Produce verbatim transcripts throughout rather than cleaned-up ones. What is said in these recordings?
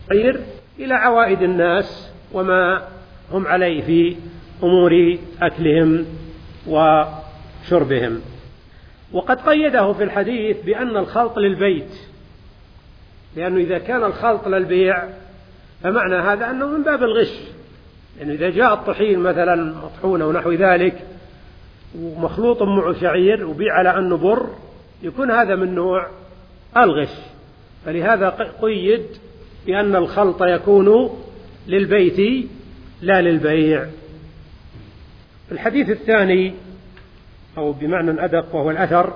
غير إلى عوائد الناس وما هم عليه في أمور أكلهم وشربهم. وقد قيده في الحديث بأن الخلط للبيت، لأنه إذا كان الخلط للبيع فمعنى هذا أنه من باب الغش، لأنه إذا جاء الطحين مثلا مطحون أو نحو ذلك ومخلوط معه شعير وبيع على أنه بر، يكون هذا من نوع الغش. فلهذا قيد بأن الخلط يكون للبيت لا للبيع. الحديث الثاني أو بمعنى أدق وهو الأثر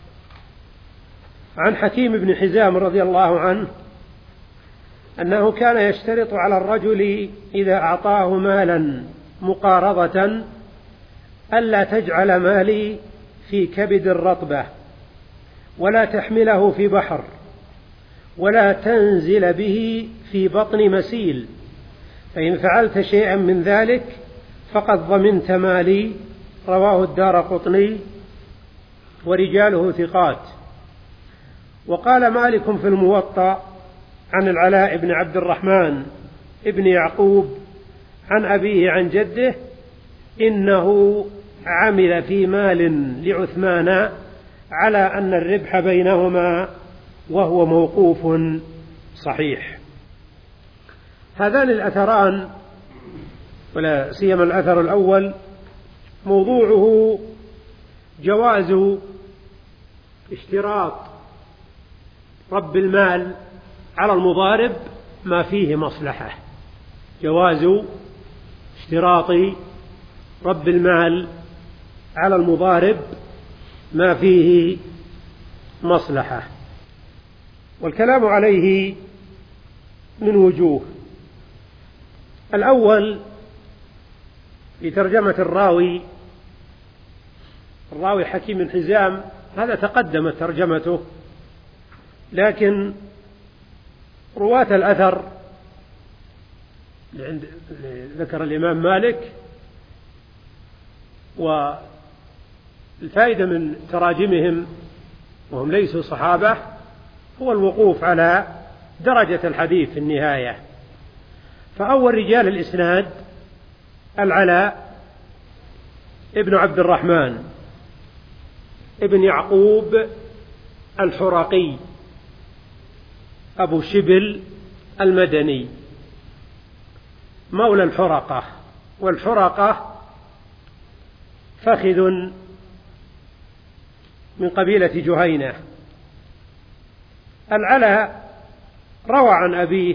عن حكيم بن حزام رضي الله عنه أنه كان يشترط على الرجل إذا أعطاه مالا مقارضة ألا تجعل مالي في كبد الرطبة ولا تحمله في بحر ولا تنزل به في بطن مسيل، فإن فعلت شيئا من ذلك فقد ضمنت مالي. رواه الدارقطني ورجاله ثقات. وقال مالك في الموطأ عن العلاء بن عبد الرحمن ابن يعقوب عن أبيه عن جده إنه عمل في مال لعثمان على أن الربح بينهما، وهو موقوف صحيح. هذان الأثران ولا سيما الأثر الأول موضوعه جواز اشتراط رب المال على المضارب ما فيه مصلحة، جواز اشتراط رب المال على المضارب ما فيه مصلحة. والكلام عليه من وجوه. الأول في ترجمة الراوي، الراوي حكيم بن حزام هذا تقدمت ترجمته، لكن رواة الأثر ذكر الإمام مالك، والفائدة من تراجمهم وهم ليسوا صحابة هو الوقوف على درجة الحديث في النهاية. فأول رجال الإسناد العلاء ابن عبد الرحمن ابن يعقوب الحرقي أبو شبل المدني مولى الحرقة، والحرقة فخذ من قبيلة جهينة. العلاء روى عن أبيه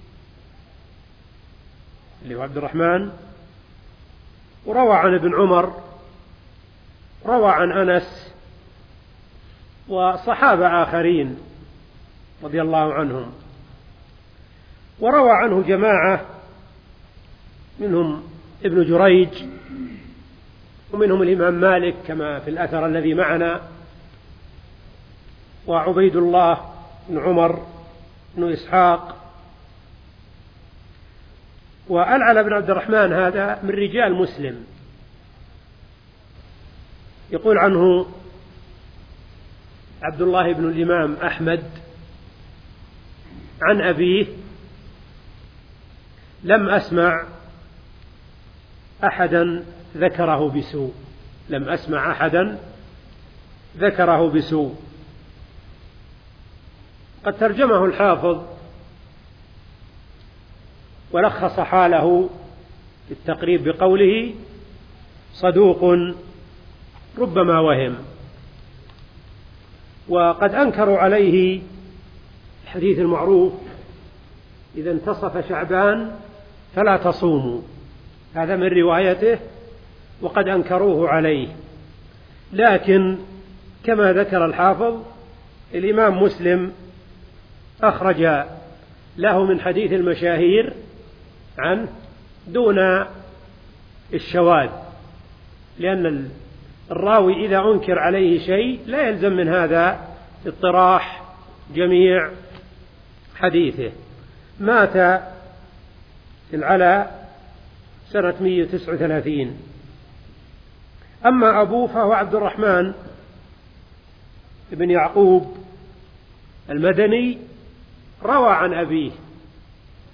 اللي هو عبد الرحمن، وروى عن ابن عمر، روى عن أنس وصحابة آخرين رضي الله عنهم، وروى عنه جماعة منهم ابن جريج ومنهم الإمام مالك كما في الأثر الذي معنا، وعبيد الله بن عمر بن إسحاق. والعلاء بن عبد الرحمن هذا من رجال مسلم، يقول عنه عبد الله بن الإمام أحمد عن أبيه: لم أسمع أحدا ذكره بسوء، لم أسمع أحدا ذكره بسوء. قد ترجمه الحافظ ولخص حاله في التقريب بقوله: صدوق ربما وهم. وقد أنكروا عليه الحديث المعروف: إذا انتصف شعبان فلا تصوموا، هذا من روايته، وقد أنكروه عليه. لكن كما ذكر الحافظ الإمام مسلم أخرج له من حديث المشاهير عنه دون الشواذ، لأن الراوي إذا أنكر عليه شيء لا يلزم من هذا اطراح جميع حديثه. مات العلاء سنة مئة وتسعة وثلاثين. أما أبوه فهو عبد الرحمن بن يعقوب المدني، روى عن أبيه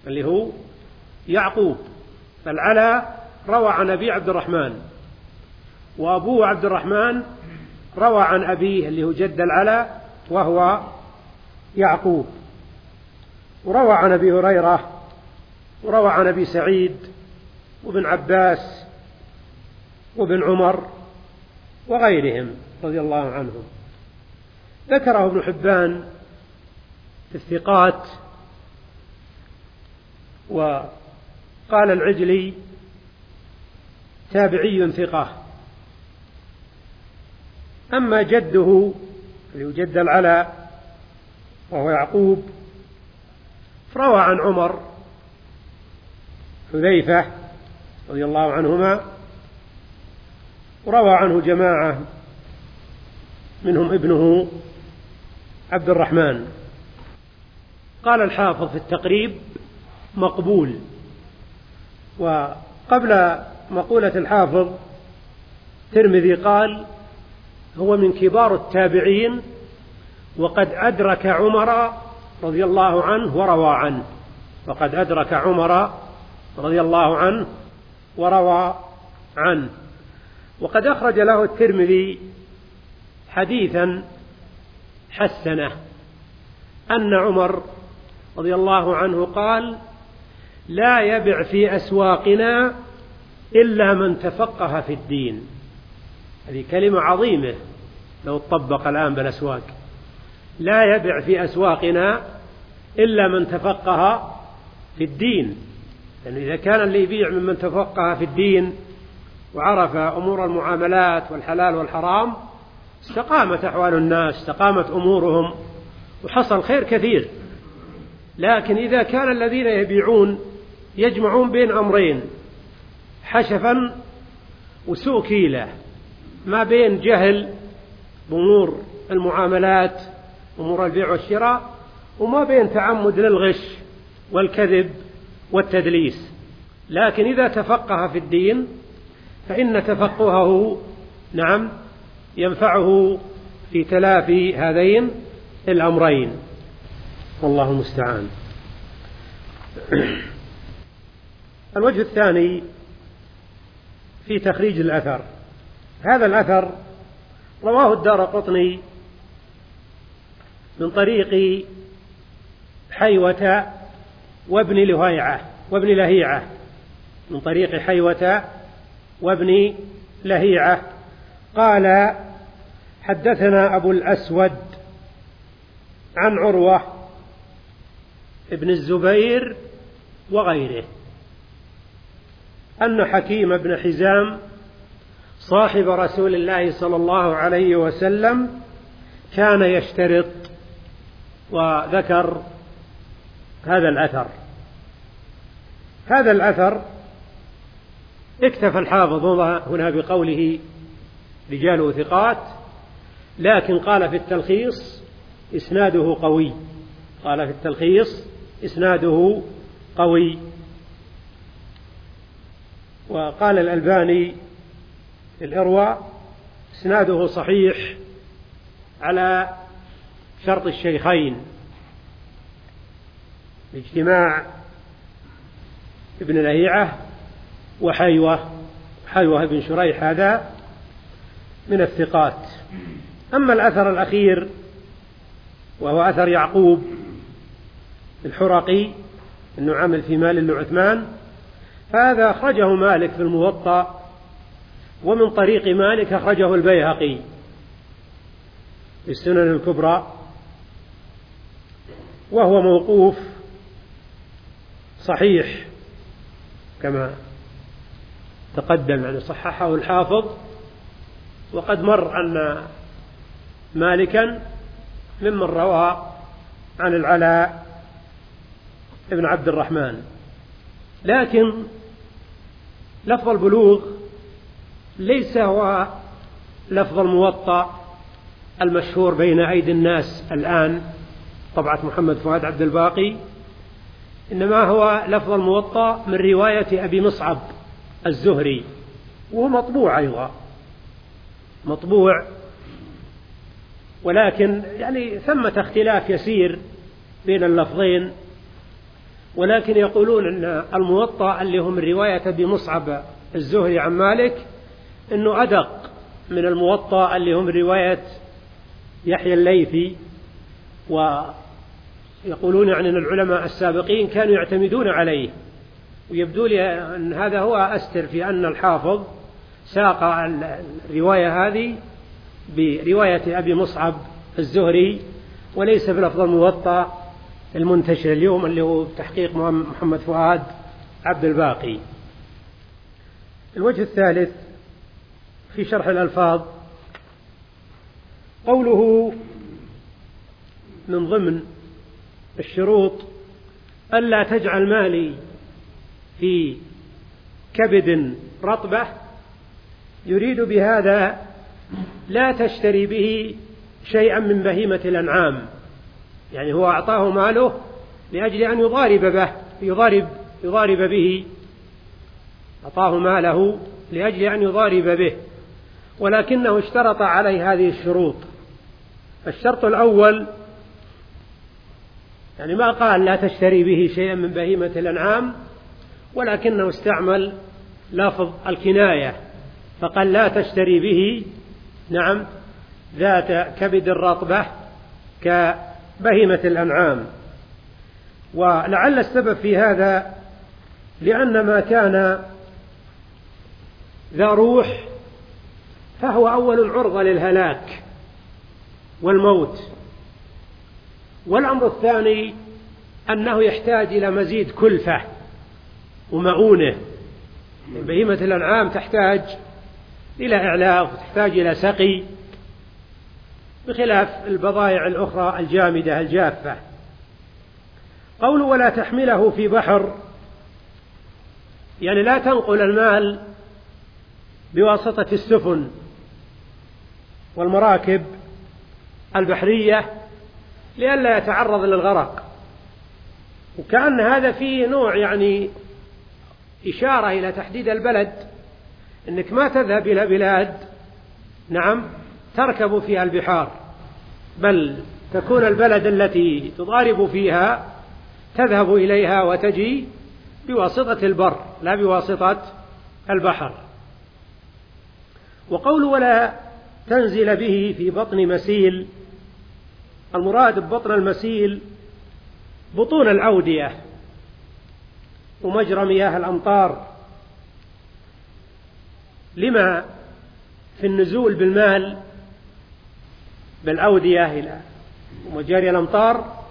اللي هو يعقوب. فالعلا روى عن أبي عبد الرحمن، وأبوه عبد الرحمن روى عن أبيه اللي هو جد العلا وهو يعقوب. وروى عن أبي هريرة، وروى عن أبي سعيد وابن عباس وابن عمر وغيرهم رضي الله عنهم. ذكره ابن حبان في الثقات، وقال العجلي تابعي ثقة. أما جده اللي هو جد العلا وهو يعقوب فروى عن عمر حذيفة رضي الله عنهما، وروى عنه جماعة منهم ابنه عبد الرحمن. قال الحافظ في التقريب مقبول. وقبل مقولة الحافظ الترمذي قال هو من كبار التابعين وقد أدرك عمر رضي الله عنه وروى عنه، وقد أدرك عمر رضي الله عنه وروى عنه. وقد أخرج له الترمذي حديثا حسنه أن عمر رضي الله عنه قال لا يبع في أسواقنا إلا من تفقه في الدين. هذه كلمة عظيمة لو تطبق الآن بالأسواق. لا يبع في أسواقنا إلا من تفقه في الدين، لأنه إذا كان اللي يبيع ممن تفقه في الدين وعرف أمور المعاملات والحلال والحرام استقامت أحوال الناس، استقامت أمورهم وحصل خير كثير. لكن إذا كان الذين يبيعون يجمعون بين أمرين، حشفا وسوء كيلة، ما بين جهل بأمور المعاملات أمور البيع والشراء، وما بين تعمد للغش والكذب والتدليس. لكن إذا تفقه في الدين فإن تفقهه نعم ينفعه في تلافي هذين الأمرين، والله المستعان. الوجه الثاني في تخريج الأثر. هذا الأثر رواه الدارقطني من طريق حيوة وابن لهيعة وابن لهيعة من طريق حيوة وابن لهيعة قال حدثنا أبو الأسود عن عروة ابن الزبير وغيره أن حكيم بن حزام صاحب رسول الله صلى الله عليه وسلم كان يشترط، وذكر هذا الأثر. هذا الأثر اكتفى الحافظ هنا بقوله رجاله ثقات، لكن قال في التلخيص إسناده قوي، قال في التلخيص إسناده قوي. وقال الألباني الإرواء إسناده صحيح على شرط الشيخين، اجتماع ابن لهيعة وحيوة حيوة بن شريح هذا من الثقات. أما الأثر الأخير وهو أثر يعقوب الحرقي أنه عمل في مال لعثمان، هذا أخرجه مالك في الموطأ، ومن طريق مالك أخرجه البيهقي في السنن الكبرى، وهو موقوف صحيح كما تقدم، يعني صححه الحافظ. وقد مر أن مالكا ممن روى عن العلاء ابن عبد الرحمن، لكن لفظ البلوغ ليس هو لفظ الموطأ المشهور بين أيدي الناس الآن طبعة محمد فؤاد عبد الباقي، إنما هو لفظ الموطأ من رواية أبي مصعب الزهري، وهو مطبوع أيضا مطبوع، ولكن يعني ثمة اختلاف يسير بين اللفظين. ولكن يقولون أن الموطأ اللي هم رواية أبي مصعب الزهري عن مالك أنه أدق من الموطأ اللي هم رواية يحيى الليثي. ويقولون يعني أن العلماء السابقين كانوا يعتمدون عليه، ويبدو لي أن هذا هو أستر في أن الحافظ ساق الرواية هذه برواية أبي مصعب الزهري وليس بلفظ الموطأ المنتشر اليوم اللي هو تحقيق محمد فؤاد عبد الباقي. الوجه الثالث في شرح الألفاظ قوله من ضمن الشروط ألا تجعل مالي في كبد رطبة، يريد بهذا لا تشتري به شيئا من بهيمة الأنعام، يعني هو أعطاه ماله لأجل أن يضارب به يضارب يضارب به أعطاه ماله لأجل أن يضارب به، ولكنه اشترط عليه هذه الشروط. الشرط الأول يعني ما قال لا تشتري به شيئا من بهيمة الأنعام، ولكنه استعمل لفظ الكناية فقال لا تشتري به نعم ذات كبد الرطبة كبهيمة الأنعام. ولعل السبب في هذا لأن ما كان ذا روح فهو أول العرضة للهلاك والموت، والأمر الثاني أنه يحتاج إلى مزيد كلفة ومؤونة. بهيمة الأنعام تحتاج إلى إعلاف وتحتاج إلى سقي بخلاف البضائع الأخرى الجامدة الجافة. قوله ولا تحمله في بحر، يعني لا تنقل المال بواسطة السفن والمراكب البحرية لئلا يتعرض للغرق. وكأن هذا فيه نوع يعني إشارة إلى تحديد البلد، أنك ما تذهب إلى بلاد نعم تركب فيها البحار، بل تكون البلد التي تضارب فيها تذهب إليها وتجي بواسطة البر لا بواسطة البحر. وقول ولا تنزل به في بطن مسيل، المراد ببطن المسيل بطون الأودية ومجرى مياه الأمطار، لما في النزول بالمال بالأودية إلى مجاري الأمطار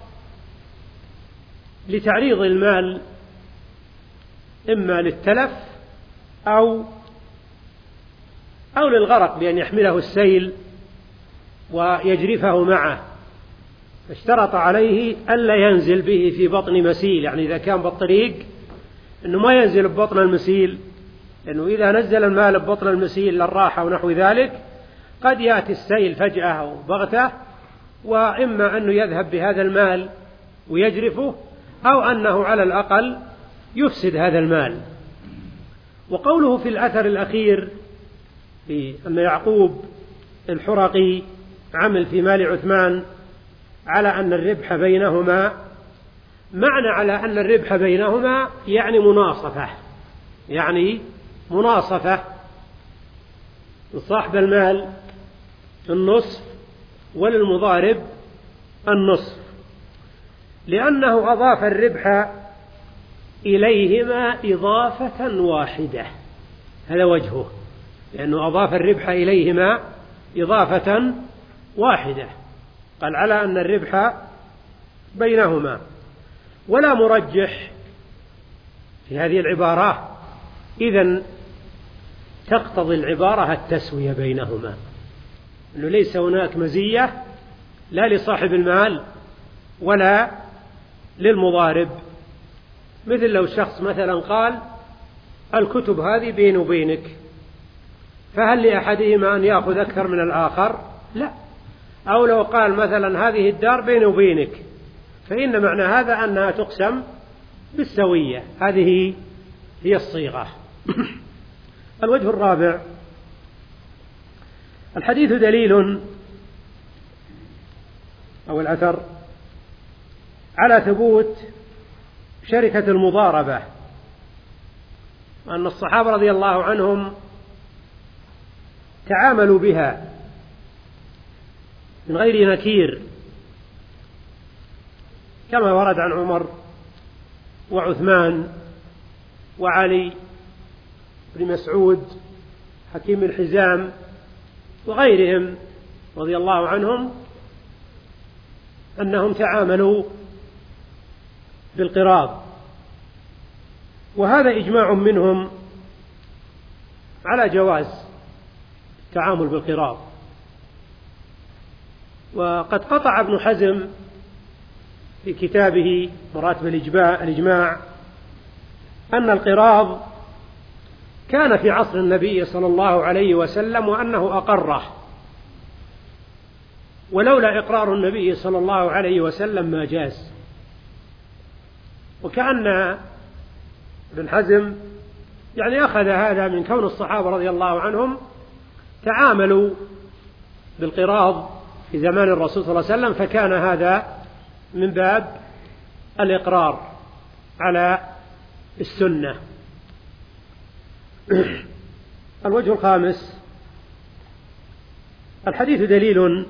لتعريض المال إما للتلف أو أو للغرق بأن يحمله السيل ويجرفه معه، فاشترط عليه ألا ينزل به في بطن مسيل، يعني إذا كان بالطريق أنه ما ينزل ببطن المسيل، لأنه إذا نزل المال ببطن المسيل للراحة ونحو ذلك قد يأتي السيل فجأة أو بغتة، وإما أنه يذهب بهذا المال ويجرفه أو أنه على الأقل يفسد هذا المال. وقوله في الأثر الأخير في أن يعقوب الحرقي عمل في مال عثمان على أن الربح بينهما، معنى على أن الربح بينهما يعني مناصفة، يعني مناصفة لصاحب المال النصف وللمضارب النصف، لأنه أضاف الربح إليهما إضافة واحدة، هذا وجهه، لأنه أضاف الربح إليهما إضافة واحدة، قال على أن الربح بينهما. ولا مرجح في هذه العبارة، إذن تقتضي العبارة التسوية بينهما، أنه ليس هناك مزية لا لصاحب المال ولا للمضارب. مثل لو شخص مثلا قال الكتب هذه بيني وبينك، فهل لأحدهما أن يأخذ أكثر من الآخر؟ لا. أو لو قال مثلا هذه الدار بيني وبينك، فإن معنى هذا أنها تقسم بالسوية، هذه هي الصيغة. الوجه الرابع، الحديث دليل أو الأثر على ثبوت شركة المضاربة، أن الصحابة رضي الله عنهم تعاملوا بها من غير نكير، كما ورد عن عمر وعثمان وعلي بن مسعود حكيم بن حزام وغيرهم رضي الله عنهم أنهم تعاملوا بالقراض، وهذا إجماع منهم على جواز التعامل بالقراض. وقد قطع ابن حزم في كتابه مراتب الإجماع أن القراض كان في عصر النبي صلى الله عليه وسلم وأنه أقره، ولولا إقرار النبي صلى الله عليه وسلم ما جاز. وكأن ابن حزم يعني أخذ هذا من كون الصحابة رضي الله عنهم تعاملوا بالقراض في زمان الرسول صلى الله عليه وسلم، فكان هذا من باب الإقرار على السنة. الوجه الخامس: الحديث دليل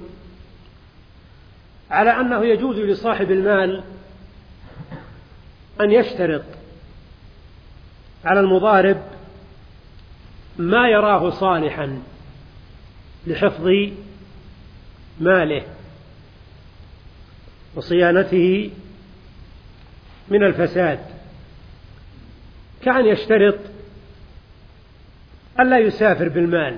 على أنه يجوز لصاحب المال أن يشترط على المضارب ما يراه صالحا لحفظ ماله وصيانته من الفساد، كأن يشترط ألا يسافر بالمال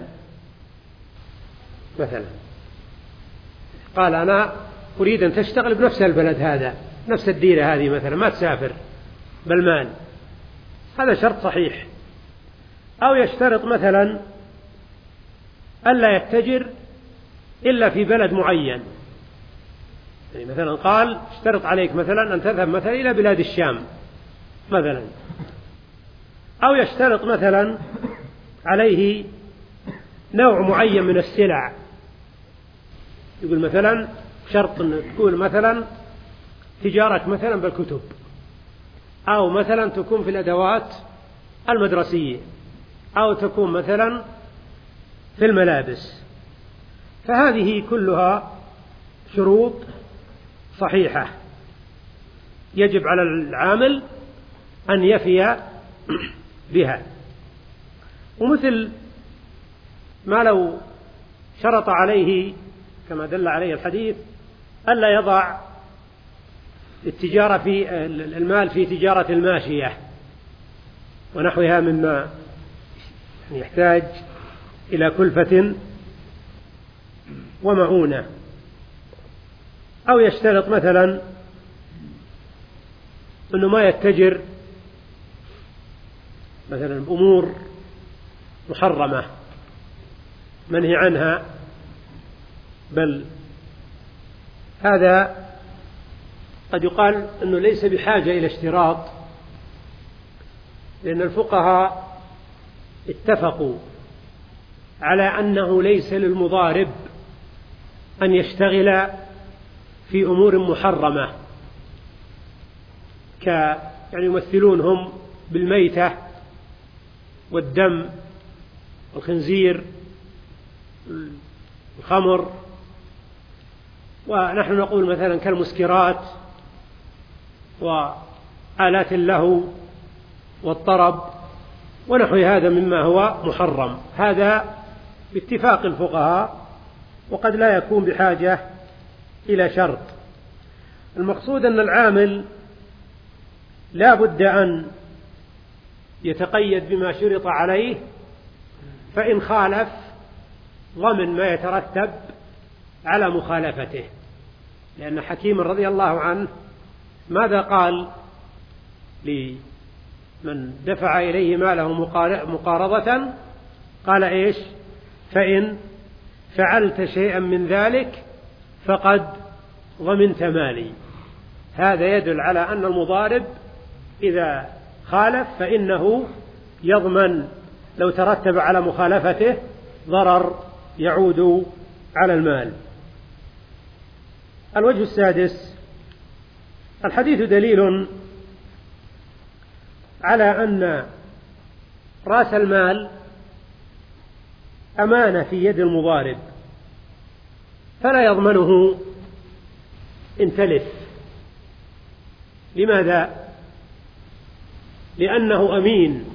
مثلا، قال أنا أريد أن تشتغل بنفس البلد هذا، نفس الديرة هذه مثلا، ما تسافر بالمال، هذا شرط صحيح. أو يشترط مثلا ألا يتجر إلا في بلد معين، يعني مثلا قال اشترط عليك مثلا أن تذهب مثلا إلى بلاد الشام مثلا. أو يشترط مثلا عليه نوع معين من السلع، يقول مثلا شرط أن تكون مثلا تجارة مثلا بالكتب، أو مثلا تكون في الأدوات المدرسية، أو تكون مثلا في الملابس. فهذه كلها شروط صحيحة يجب على العامل أن يفي بها. ومثل ما لو شرط عليه كما دل عليه الحديث ألا يضع التجارة في المال في تجارة الماشية ونحوها مما يحتاج إلى كلفة ومعونة. أو يشترط مثلا أنه ما يتجر مثلا بأمور محرمة منهي عنها، بل هذا قد يقال أنه ليس بحاجة إلى اشتراط، لأن الفقهاء اتفقوا على أنه ليس للمضارب أن يشتغل في أمور محرمة، ك يعني يمثلونهم بالميتة والدم والخنزير الخمر، ونحن نقول مثلا كالمسكرات وآلات اللهو والطرب ونحو هذا مما هو محرم. هذا باتفاق الفقهاء، وقد لا يكون بحاجة إلى شرط. المقصود أن العامل لا بد أن يتقيد بما شرط عليه، فإن خالف ضمن ما يترتب على مخالفته. لأن حكيم رضي الله عنه ماذا قال لمن دفع إليه ماله مقارضة؟ قال إيش؟ فإن فعلت شيئا من ذلك فقد ضمنت مالي. هذا يدل على أن المضارب إذا خالف فإنه يضمن لو ترتب على مخالفته ضرر يعود على المال. الوجه السادس: الحديث دليل على أن رأس المال أمانة في يد المضارب فلا يضمنه إن تلف. لماذا؟ لأنه أمين.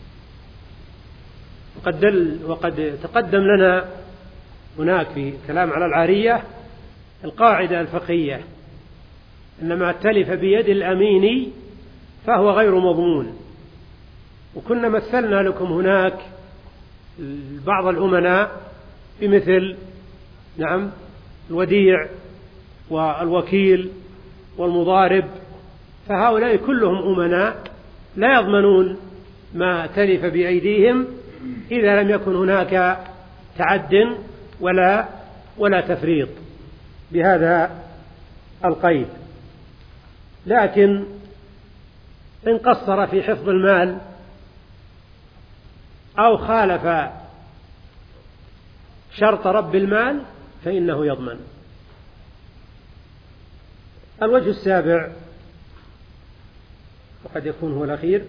وقد, دل وقد تقدم لنا هناك في كلام على العارية القاعدة الفقهية أن ما تلف بيد الأمين فهو غير مضمون. وكنا مثلنا لكم هناك بعض الأمناء بمثل نعم الوديع والوكيل والمضارب، فهؤلاء كلهم أمناء لا يضمنون ما تلف بأيديهم إذا لم يكن هناك تعد ولا ولا تفريط بهذا القيد. لكن إن قصر في حفظ المال أو خالف شرط رب المال فإنه يضمن. الوجه السابع وقد يكون هو الأخير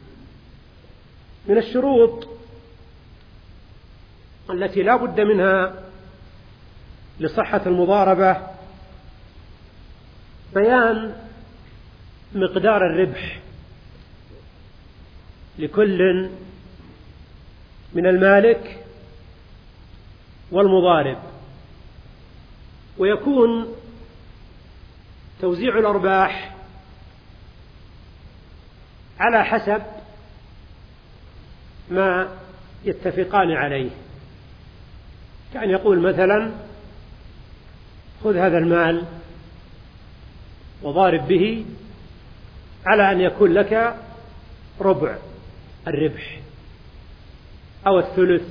من الشروط التي لا بد منها لصحة المضاربة بيان مقدار الربح لكل من المالك والمضارب، ويكون توزيع الأرباح على حسب ما يتفقان عليه. كأن يقول مثلا خذ هذا المال وضارب به على أن يكون لك ربع الربح أو الثلث،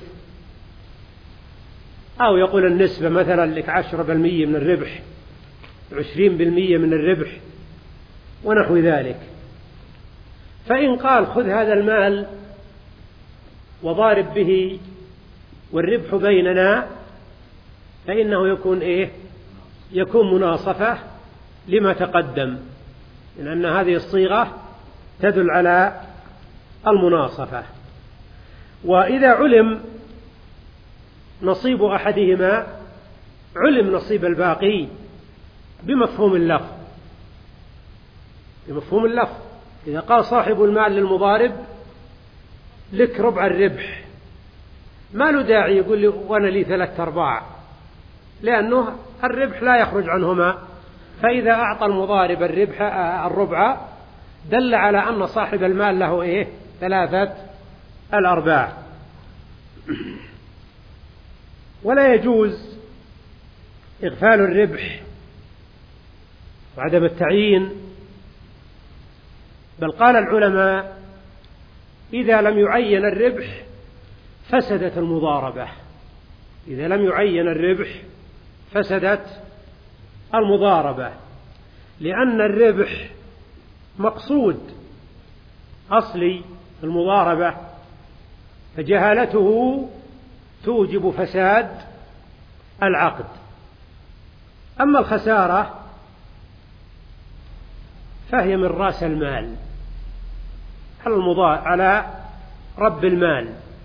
أو يقول النسبة مثلا لك عشرة بالمية من الربح، عشرين بالمية من الربح ونحو ذلك. فإن قال خذ هذا المال وضارب به والربح بيننا فإنه يكون إيه؟ يكون مناصفة لما تقدم، لأن هذه الصيغة تدل على المناصفة. وإذا علم نصيب أحدهما علم نصيب الباقي بمفهوم اللفظ. بمفهوم اللفظ إذا قال صاحب المال للمضارب لك ربع الربح ما له داعي يقول لي وأنا لي ثلاث أرباع، لأنه الربح لا يخرج عنهما. فإذا أعطى المضارب الربح الربع دل على أن صاحب المال له إيه؟ ثلاثة الأرباع. ولا يجوز إغفال الربح وعدم التعيين، بل قال العلماء إذا لم يعين الربح فسدت المضاربة. إذا لم يعين الربح فسدت المضاربة، لأن الربح مقصود أصلي في المضاربة، فجهالته توجب فساد العقد. أما الخسارة فهي من رأس المال على رب المال،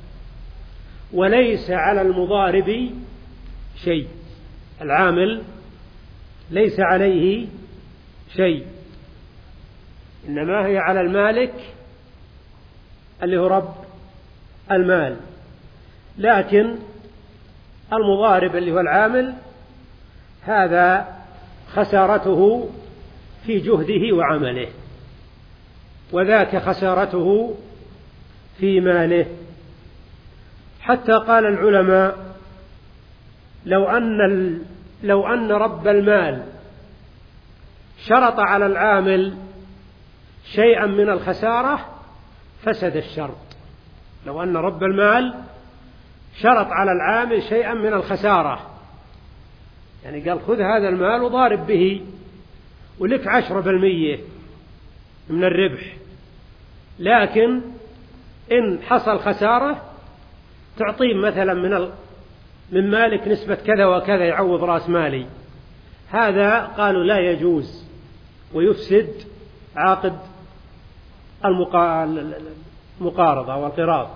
وليس على المضارب شيء. العامل ليس عليه شيء، إنما هي على المالك اللي هو رب المال. لكن المضارب اللي هو العامل هذا خسارته في جهده وعمله، وذاك خسارته في ماله. حتى قال العلماء لو أن لو أن رب المال شرط على العامل شيئا من الخسارة فسد الشرط. لو أن رب المال شرط على العامل شيئا من الخسارة، يعني قال خذ هذا المال وضارب به ولك عشرة بالمية من الربح، لكن إن حصل خسارة تعطيه مثلا من من مالك نسبة كذا وكذا يعوض رأس مالي. هذا قالوا لا يجوز ويفسد عقد المقارضة والقراض.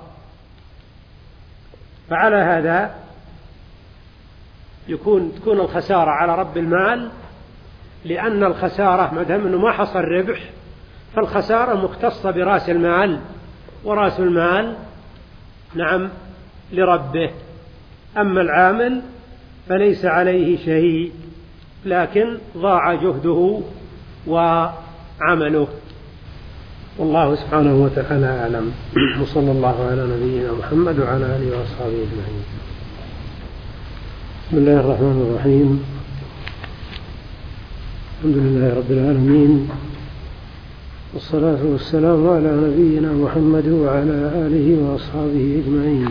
فعلى هذا يكون تكون الخسارة على رب المال، لأن الخسارة ما دام أنه ما حصل ربح فالخسارة مختصة برأس المال، ورأس المال نعم لربه. أما العامل فليس عليه شيء، لكن ضاع جهده وعمله. والله سبحانه وتعالى أعلم. وصلى الله على نبينا محمد وعلى آله وأصحابه أجمعين. بسم الله الرحمن الرحيم. الحمد لله رب العالمين، والصلاة والسلام على نبينا محمد وعلى آله وأصحابه أجمعين.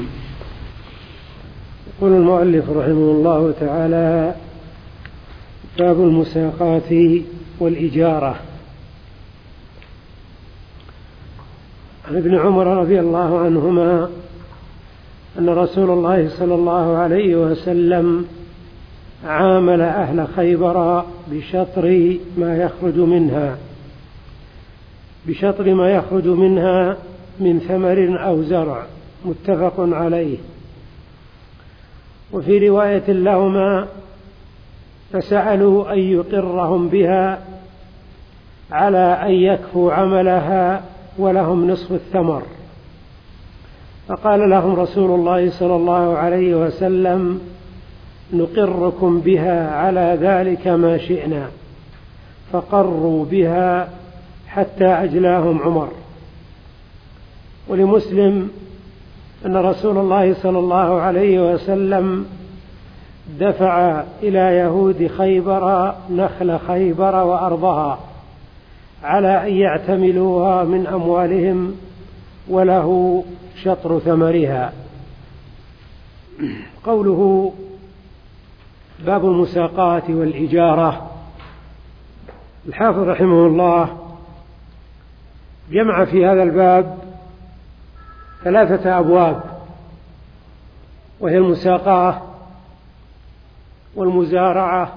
يقول المؤلف رحمه الله تعالى: باب المساقات والإجارة. عن ابن عمر رضي الله عنهما أن رسول الله صلى الله عليه وسلم عامل أهل خيبر بشطر ما يخرج منها بشطر ما يخرج منها من ثمر أو زرع، متفق عليه. وفي رواية لهما: فسألوا أن يقرهم بها على أن يكفوا عملها ولهم نصف الثمر، فقال لهم رسول الله صلى الله عليه وسلم: نقركم بها على ذلك ما شئنا، فقروا بها حتى أجلاهم عمر. ولمسلم أن رسول الله صلى الله عليه وسلم دفع إلى يهود خيبر نخل خيبر وأرضها على أن يعتملوها من أموالهم، وله شطر ثمرها. قوله باب المساقات والإجارة، الحافظ رحمه الله جمع في هذا الباب ثلاثة أبواب، وهي المساقاة والمزارعة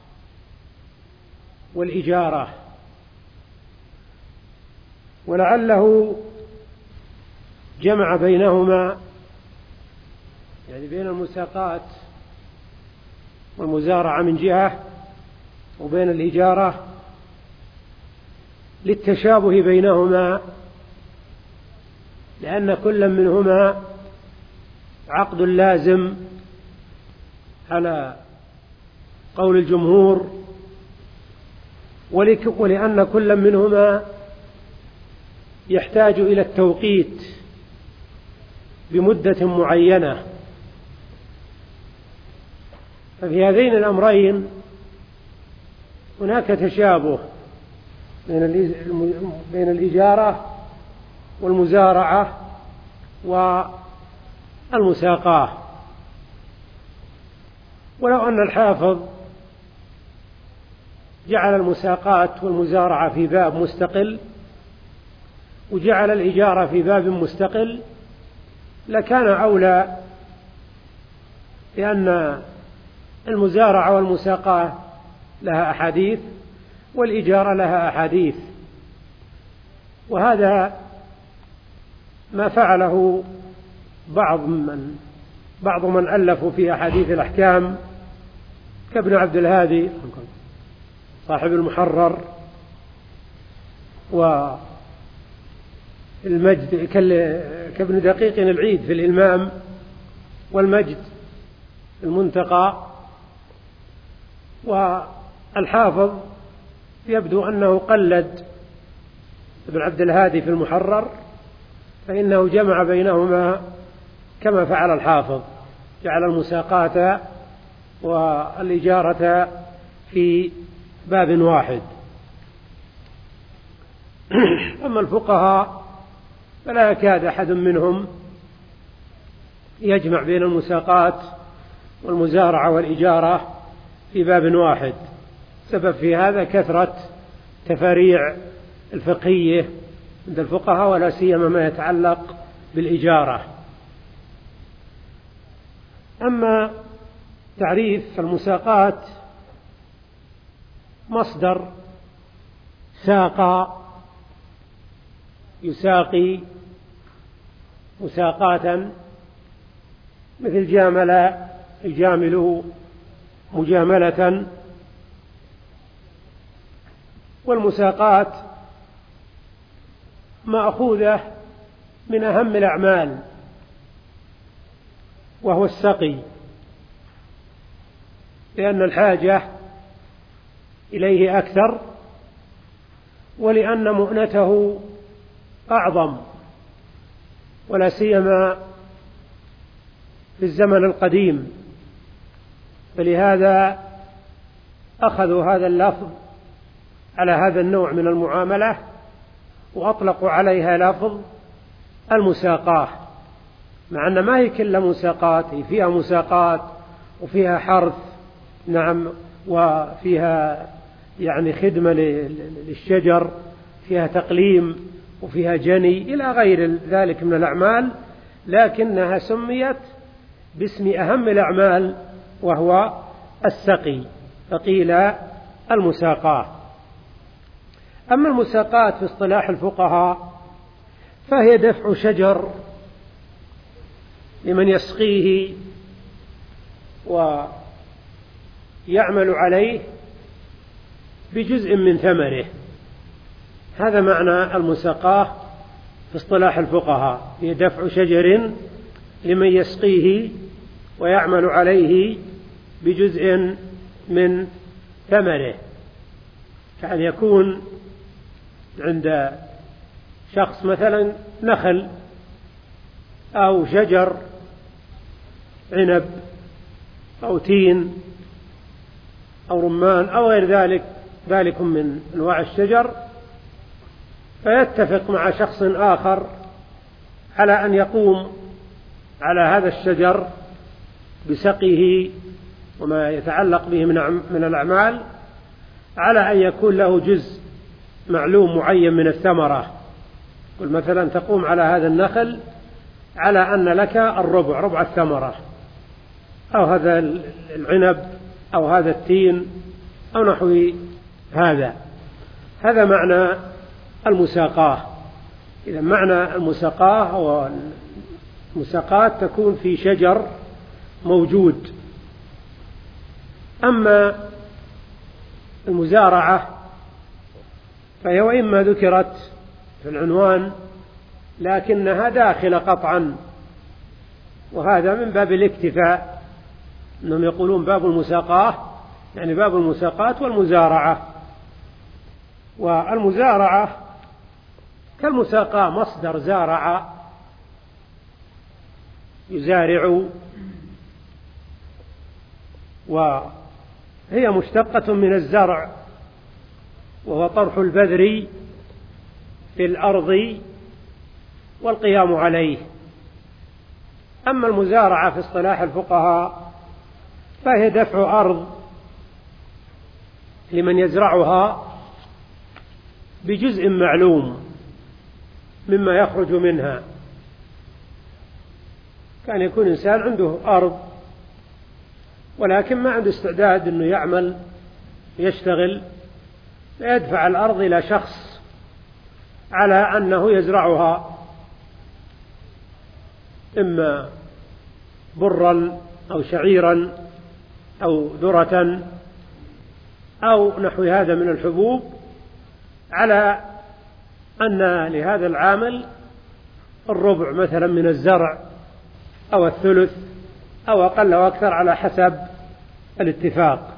والإجارة. ولعله جمع بينهما، يعني بين المساقات والمزارعة من جهة، وبين الإجارة للتشابه بينهما، لأن كل منهما عقد لازم على قول الجمهور، ولأن كل منهما يحتاج إلى التوقيت بمدة معينة. ففي هذين الأمرين هناك تشابه بين الإجارة والمزارعة والمساقاة. ولو أن الحافظ جعل المساقات والمزارعة في باب مستقل وجعل الإجارة في باب مستقل لكان أولى، لأن المزارعة والمساقاة لها أحاديث والإجارة لها أحاديث، وهذا ما فعله بعض من بعض من ألفوا في أحاديث الأحكام كابن عبد الهادي صاحب المحرر، والمجد كابن دقيق العيد في الإلمام، والمجد المنتقى. والحافظ يبدو أنه قلد ابن عبد الهادي في المحرر، فإنه جمع بينهما كما فعل الحافظ، جعل المساقات والإجارة في باب واحد. أما الفقهاء فلا يكاد أحد منهم يجمع بين المساقات والمزارعة والإجارة في باب واحد. سبب في هذا كثرة تفاريع الفقهية عند الفقهاء، ولا سيما ما يتعلق بالإجارة. أما تعريف المساقات: مصدر ساق يساقي مساقاة مثل جامل يجامله مجاملة. والمساقات مأخوذة من أهم الأعمال وهو السقي، لأن الحاجة إليه أكثر، ولأن مؤنته أعظم، ولا سيما في الزمن القديم، فلهذا أخذوا هذا اللفظ على هذا النوع من المعاملة وأطلقوا عليها لفظ المساقاة، مع أن ما هي كل مساقات، هي فيها مساقات وفيها حرث، نعم، وفيها يعني خدمة للشجر، فيها تقليم وفيها جني إلى غير ذلك من الأعمال، لكنها سميت باسم أهم الأعمال وهو السقي، فقيل المساقاة. أما المساقات في اصطلاح الفقهاء فهي دفع شجر لمن يسقيه ويعمل عليه بجزء من ثمره، هذا معنى المساقاة في اصطلاح الفقهاء، هي دفع شجر لمن يسقيه ويعمل عليه بجزء من ثمره، كأن يكون عند شخص مثلا نخل أو شجر عنب أو تين أو رمان أو غير ذلك ذلك من أنواع الشجر، فيتفق مع شخص آخر على أن يقوم على هذا الشجر بسقيه وما يتعلق به من الأعمال، على أن يكون له جزء معلوم معين من الثمرة. قل مثلا تقوم على هذا النخل على أن لك الربع ربع الثمرة، أو هذا العنب أو هذا التين أو نحو هذا، هذا معنى المساقاة. إذا معنى المساقاة هو المساقات تكون في شجر موجود. أما المزارعة فهي وإما ذكرت في العنوان لكنها داخلة قطعا، وهذا من باب الاكتفاء، أنهم يقولون باب المساقاة يعني باب المساقات والمزارعة. والمزارعة كالمساقاة مصدر زارع يزارع، وهي مشتقة من الزرع وهو طرح البذر في الأرض والقيام عليه. أما المزارعة في اصطلاح الفقهاء فهي دفع أرض لمن يزرعها بجزء معلوم مما يخرج منها. كان يكون إنسان عنده أرض ولكن ما عنده استعداد أنه يعمل يشتغل، فيدفع الأرض إلى شخص على أنه يزرعها، إما برا أو شعيرا أو ذرة أو نحو هذا من الحبوب، على أن لهذا العامل الربع مثلا من الزرع أو الثلث أو أقل أو أكثر على حسب الاتفاق.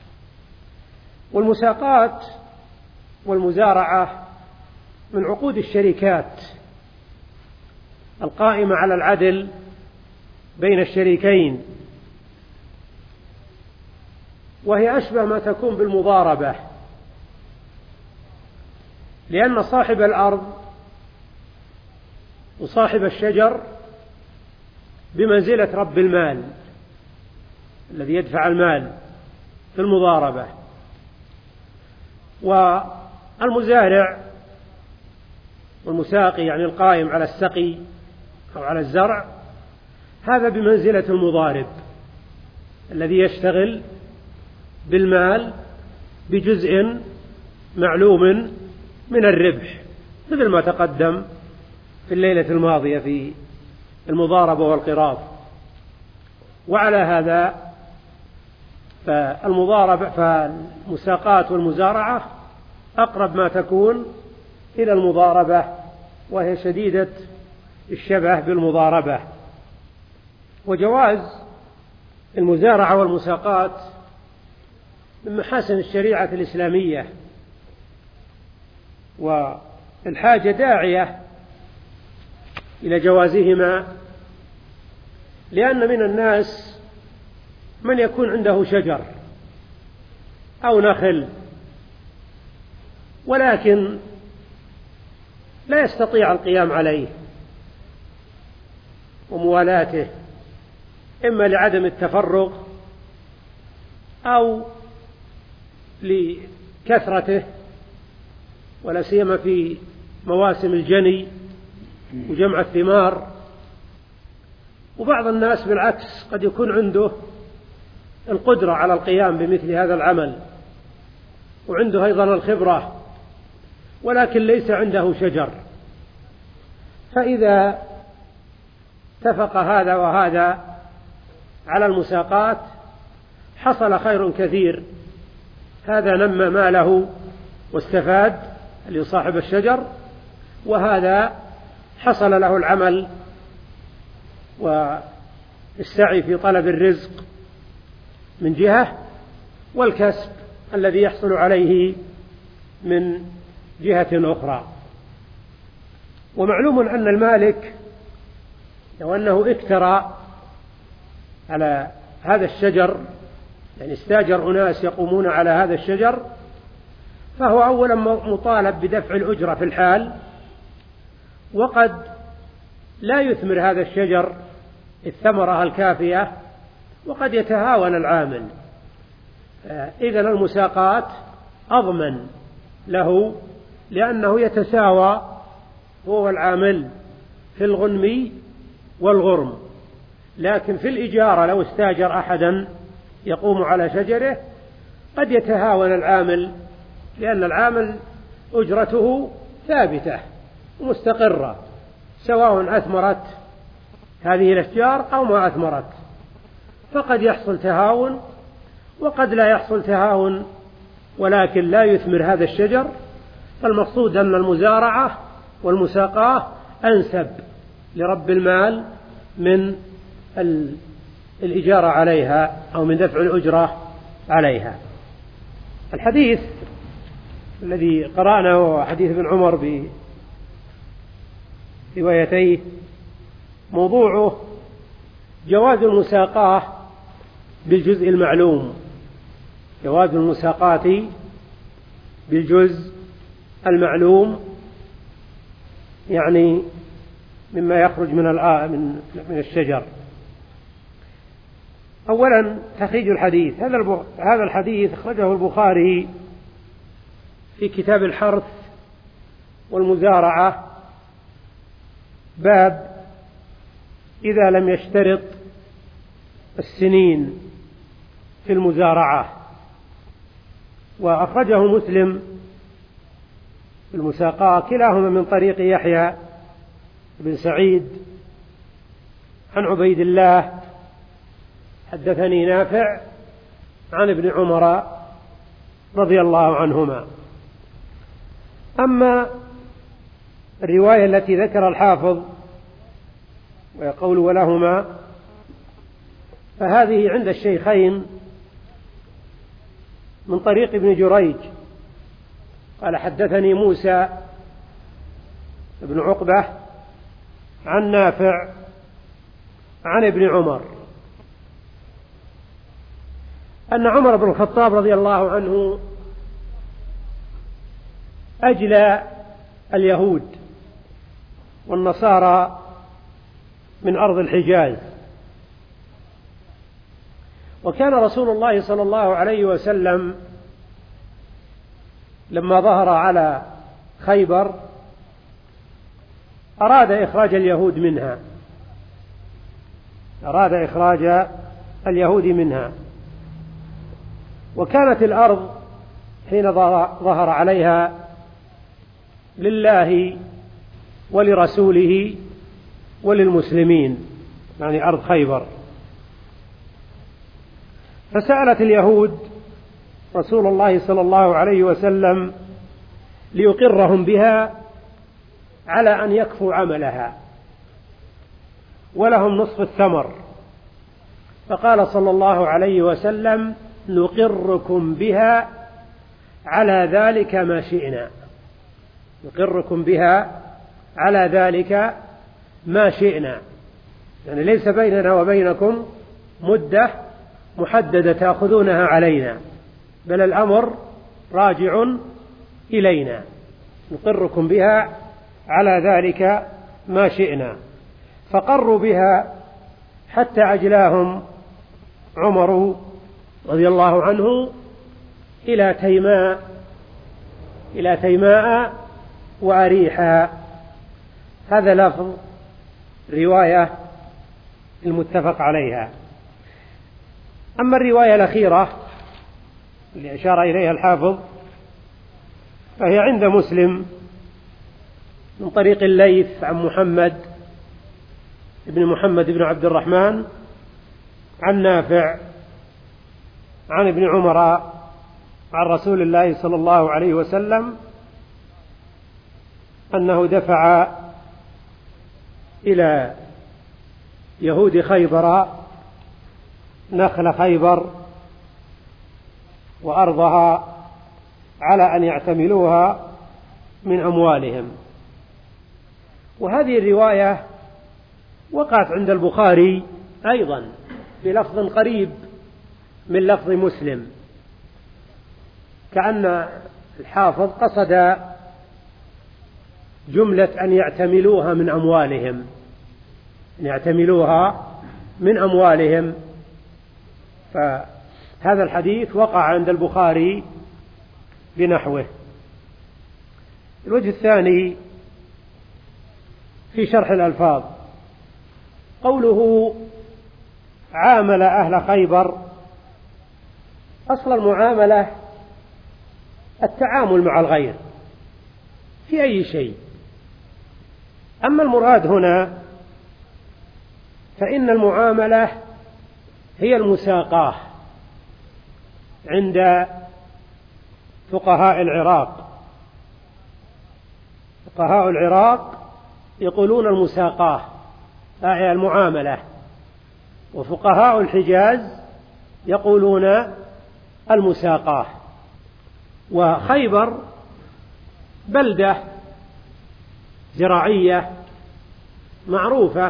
والمساقات والمزارعة من عقود الشركات القائمة على العدل بين الشريكين، وهي أشبه ما تكون بالمضاربة، لأن صاحب الأرض وصاحب الشجر بمنزلة رب المال الذي يدفع المال في المضاربة، والمزارع والمساقي يعني القائم على السقي أو على الزرع هذا بمنزلة المضارب الذي يشتغل بالمال بجزء معلوم من الربح، مثل ما تقدم في الليلة الماضية في المضاربة والقراض. وعلى هذا فالمضاربة فالمساقات والمزارعة أقرب ما تكون إلى المضاربة، وهي شديدة الشبه بالمضاربة. وجواز المزارعة والمساقات من محاسن الشريعة الإسلامية، والحاجة داعية إلى جوازهما، لأن من الناس من يكون عنده شجر أو نخل ولكن لا يستطيع القيام عليه وموالاته، إما لعدم التفرغ أو لكثرته، ولا سيما في مواسم الجني وجمع الثمار. وبعض الناس بالعكس قد يكون عنده القدرة على القيام بمثل هذا العمل وعنده أيضا الخبرة، ولكن ليس عنده شجر. فإذا اتفق هذا وهذا على المساقات حصل خير كثير، هذا نمى ماله واستفاد لصاحب الشجر، وهذا حصل له العمل والسعي في طلب الرزق من جهة، والكسب الذي يحصل عليه من جهة أخرى. ومعلوم أن المالك لو أنه اكترى على هذا الشجر، يعني استاجر أناس يقومون على هذا الشجر، فهو أولا مطالب بدفع الأجرة في الحال، وقد لا يثمر هذا الشجر الثمرة الكافية، وقد يتهاون العامل. إذن المساقات أضمن له، لأنه يتساوى هو والعامل في الغنم والغرم. لكن في الإجارة لو استاجر أحدا يقوم على شجره قد يتهاون العامل، لأن العامل أجرته ثابتة ومستقرة، سواء أثمرت هذه الأشجار أو ما أثمرت، فقد يحصل تهاون وقد لا يحصل تهاون ولكن لا يثمر هذا الشجر. فالمقصود أن المزارعة والمساقاة أنسب لرب المال من الإجارة عليها أو من دفع الأجرة عليها. الحديث الذي قرأناه هو حديث ابن عمر بروايتيه، موضوعه جواز المساقاة بالجزء المعلوم، جواز المساقاة بالجزء المعلوم، يعني مما يخرج من من الشجر. أولا تخريج الحديث. هذا الحديث أخرجه البخاري في كتاب الحرث والمزارعة، باب إذا لم يشترط السنين في المزارعة. وأخرجه مسلم في المساقاة كلاهما من طريق يحيى بن سعيد عن عبيد الله حدثني نافع عن ابن عمر رضي الله عنهما. أما الرواية التي ذكر الحافظ ويقول ولهما، فهذه عند الشيخين من طريق ابن جريج قال حدثني موسى بن عقبة عن نافع عن ابن عمر أن عمر بن الخطاب رضي الله عنه أجلى اليهود والنصارى من أرض الحجاز. وكان رسول الله صلى الله عليه وسلم لما ظهر على خيبر أراد إخراج اليهود منها أراد إخراج اليهود منها وكانت الأرض حين ظهر عليها لله ولرسوله وللمسلمين، يعني أرض خيبر. فسألت اليهود رسول الله صلى الله عليه وسلم ليقرهم بها على أن يكفوا عملها ولهم نصف الثمر، فقال صلى الله عليه وسلم: نقركم بها على ذلك ما شئنا، نقركم بها على ذلك ما شئنا، يعني ليس بيننا وبينكم مدة محددة تأخذونها علينا، بل الأمر راجع إلينا، نقركم بها على ذلك ما شئنا. فقروا بها حتى أجلاهم عمر رضي الله عنه إلى تيماء إلى تيماء وأريحا. هذا لفظ رواية المتفق عليها. أما الرواية الأخيرة اللي أشار إليها الحافظ فهي عند مسلم من طريق الليث عن محمد ابن محمد بن عبد الرحمن عن نافع عن ابن عمر عن رسول الله صلى الله عليه وسلم أنه دفع إلى يهود خيبر نخل خيبر وأرضها على أن يعتملوها من أموالهم. وهذه الرواية وقعت عند البخاري أيضا بلفظ قريب من لفظ مسلم، كأن الحافظ قصد جملة أن يعتملوها من أموالهم، أن يعتملوها من أموالهم. فهذا الحديث وقع عند البخاري بنحوه. الوجه الثاني في شرح الألفاظ قوله عامل أهل خيبر. أصل المعاملة التعامل مع الغير في أي شيء، أما المراد هنا فإن المعاملة هي المساقاة عند فقهاء العراق. فقهاء العراق يقولون المساقاة أي المعاملة، وفقهاء الحجاز يقولون المساقاة. وخيبر بلدة زراعية معروفة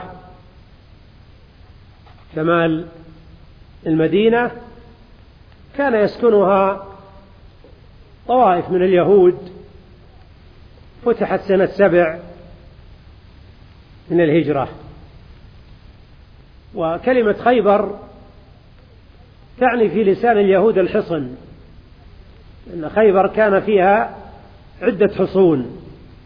شمال المدينة، كان يسكنها طوائف من اليهود، فتحت سنة سبع من الهجرة. وكلمة خيبر تعني في لسان اليهود الحصن، لأن خيبر كان فيها عدة حصون.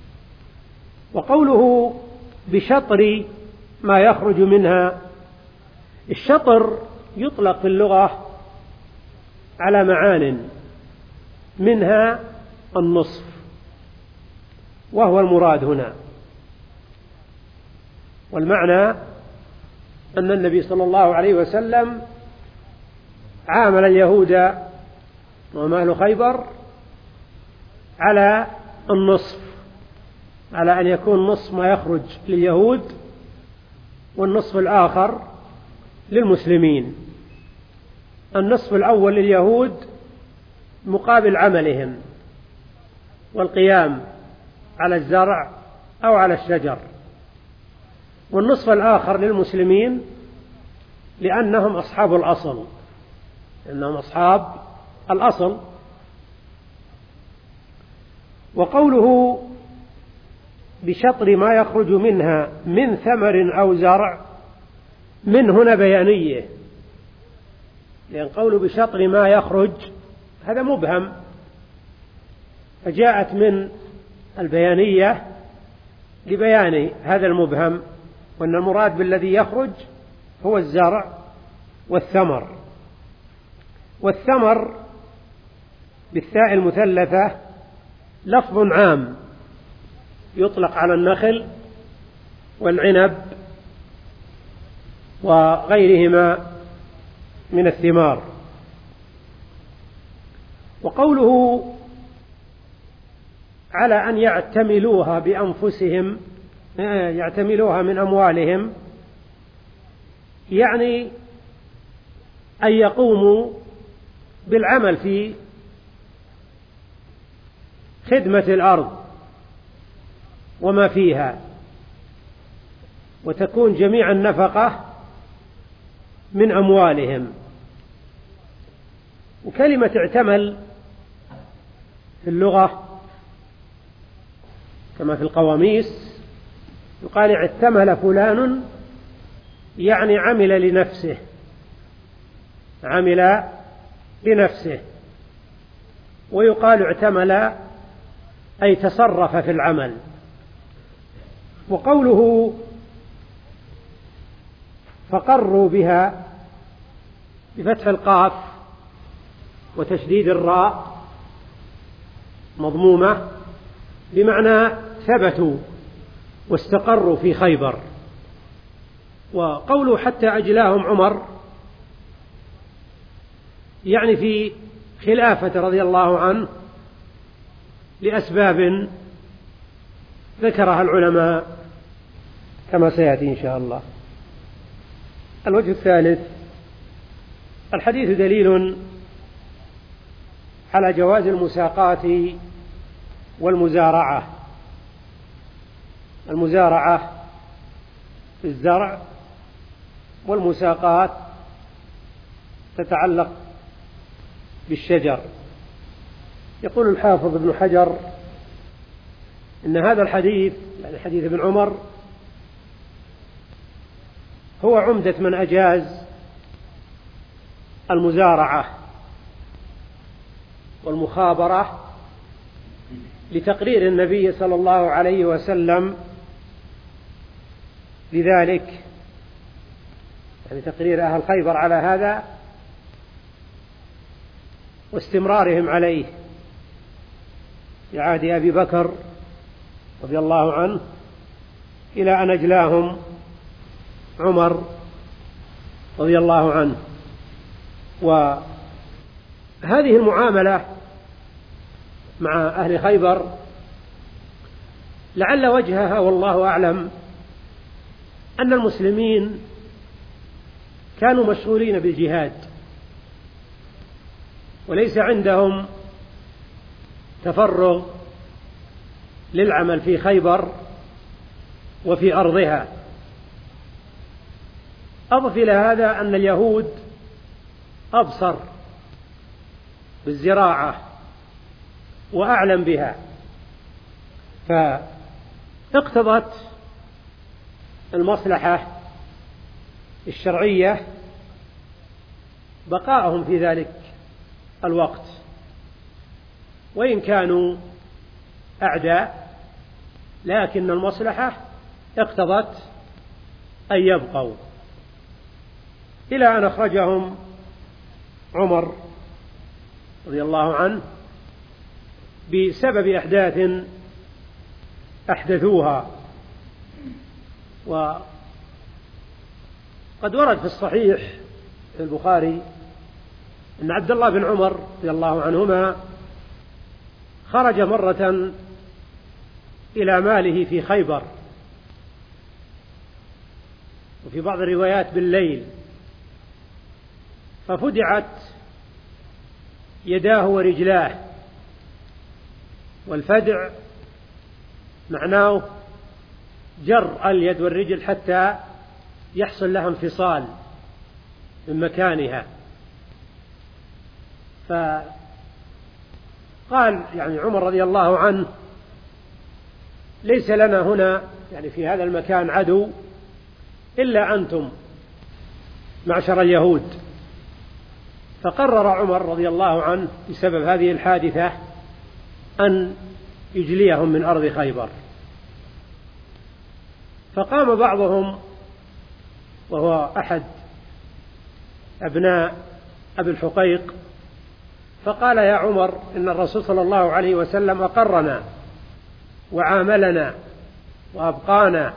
وقوله بشطر ما يخرج منها، الشطر يطلق في اللغة على معان، منها النصف، وهو المراد هنا. والمعنى أن النبي صلى الله عليه وسلم عامل اليهود وهم أهل خيبر على النصف، على أن يكون نصف ما يخرج لليهود والنصف الآخر للمسلمين. النصف الأول لليهود مقابل عملهم والقيام على الزرع أو على الشجر، والنصف الآخر للمسلمين لأنهم أصحاب الأصل، لأنهم أصحاب الأصل. وقوله بشطر ما يخرج منها من ثمر أو زرع، من هنا بيانية، لأن قوله بشطر ما يخرج هذا مبهم، فجاءت من البيانية لبيان هذا المبهم، وأن المراد بالذي يخرج هو الزرع والثمر. والثمر بالثاء المثلثة لفظ عام يطلق على النخل والعنب وغيرهما من الثمار. وقوله على أن يعتملوها بأنفسهم، يعتملوها من أموالهم، يعني أن يقوموا بالعمل في خدمة الأرض وما فيها، وتكون جميع النفقة من أموالهم. وكلمة اعتمل في اللغة كما في القواميس يقال اعتمل فلان، يعني عمل لنفسه، عمل لنفسه. ويقال اعتمل أي تصرف في العمل. وقوله فقروا بها بفتح القاف وتشديد الراء مضمومة بمعنى ثبتوا واستقروا في خيبر. وقوله حتى أجلاهم عمر يعني في خلافة رضي الله عنه لأسباب ذكرها العلماء كما سيأتي إن شاء الله. الوجه الثالث: الحديث دليل على جواز المساقات والمزارعة. المزارعة في الزرع، والمساقات تتعلق بالشجر. يقول الحافظ ابن حجر إن هذا الحديث، يعني حديث ابن عمر، هو عمدة من أجاز المزارعة والمخابرة لتقرير النبي صلى الله عليه وسلم لذلك، يعني تقرير أهل خيبر على هذا واستمرارهم عليه في عهد أبي بكر رضي الله عنه إلى أن أجلاهم عمر رضي الله عنه. وهذه المعاملة مع أهل خيبر لعل وجهها والله أعلم أن المسلمين كانوا مشغولين بالجهاد وليس عندهم تفرغ للعمل في خيبر وفي أرضها. أضف إلى هذا أن اليهود أبصر بالزراعة وأعلم بها، فاقتضت المصلحة الشرعية بقاءهم في ذلك الوقت، وإن كانوا أعداء، لكن المصلحة اقتضت أن يبقوا، إلى أن أخرجهم عمر رضي الله عنه بسبب أحداث أحدثوها. وقد ورد في الصحيح في البخاري أن عبد الله بن عمر رضي الله عنهما خرج مرة إلى ماله في خيبر، وفي بعض الروايات بالليل، ففدعت يداه ورجلاه. والفدع معناه جر اليد والرجل حتى يحصل لها انفصال من مكانها. فقال يعني عمر رضي الله عنه: ليس لنا هنا يعني في هذا المكان عدو إلا أنتم معشر اليهود. فقرر عمر رضي الله عنه بسبب هذه الحادثة أن يجليهم من أرض خيبر. فقام بعضهم وهو أحد أبناء أبي الحقيق فقال: يا عمر، إن الرسول صلى الله عليه وسلم أقرنا وعاملنا وأبقانا،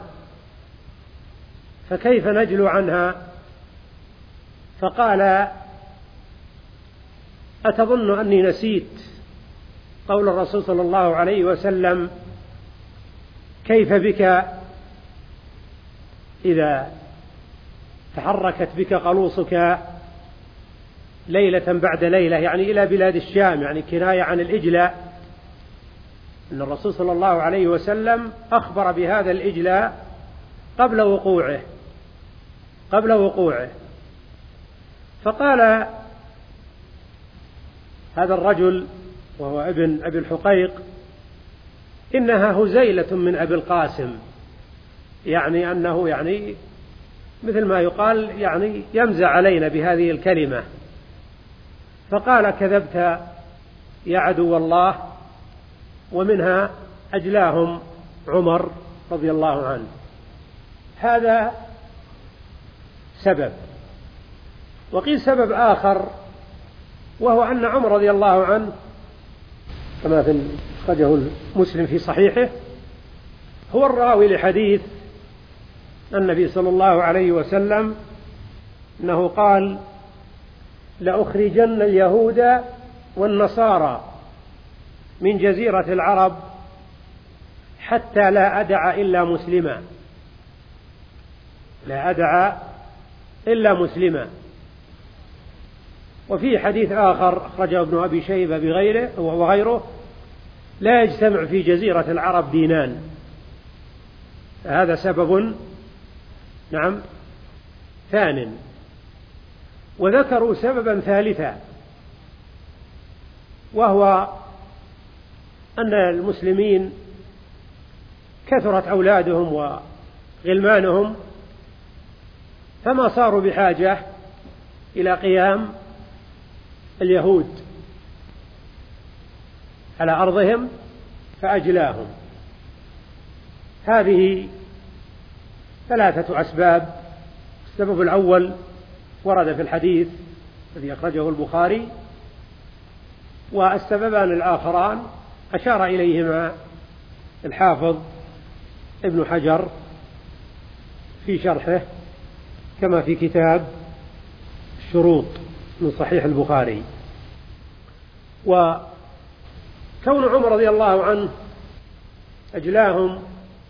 فكيف نجلو عنها؟ فقال: أتظن أني نسيت قول الرسول صلى الله عليه وسلم: كيف بك إذا تحركت بك قلوصك ليلة بعد ليلة، يعني إلى بلاد الشام، يعني كناية عن الإجلاء، أن الرسول صلى الله عليه وسلم أخبر بهذا الإجلاء قبل وقوعه قبل وقوعه فقال هذا الرجل وهو ابن أبي الحقيق: إنها هزيلة من أبي القاسم، يعني أنه يعني مثل ما يقال يعني يمزح علينا بهذه الكلمة. فقال: كذبت يا عدو الله. ومنها أجلاهم عمر رضي الله عنه. هذا سبب. وقيل سبب آخر، وهو أن عمر رضي الله عنه كما في أخرجه مسلم في صحيحه هو الراوي لحديث النبي صلى الله عليه وسلم أنه قال: لأخرجن اليهود والنصارى من جزيرة العرب حتى لا أدع إلا مسلما لا أدع إلا مسلما. وفي حديث آخر أخرجه ابن أبي شيبة بغيره وغيره: لا يجتمع في جزيرة العرب دينان. هذا سبب نعم ثان. وذكروا سببا ثالثا، وهو أن المسلمين كثرت أولادهم وغلمانهم، فما صاروا بحاجة إلى قيام اليهود على أرضهم فأجلاهم. هذه ثلاثة أسباب. السبب الأول ورد في الحديث الذي أخرجه البخاري، والسببان الآخران أشار إليهما الحافظ ابن حجر في شرحه كما في كتاب الشروط من صحيح البخاري. وكون عمر رضي الله عنه أجلاهم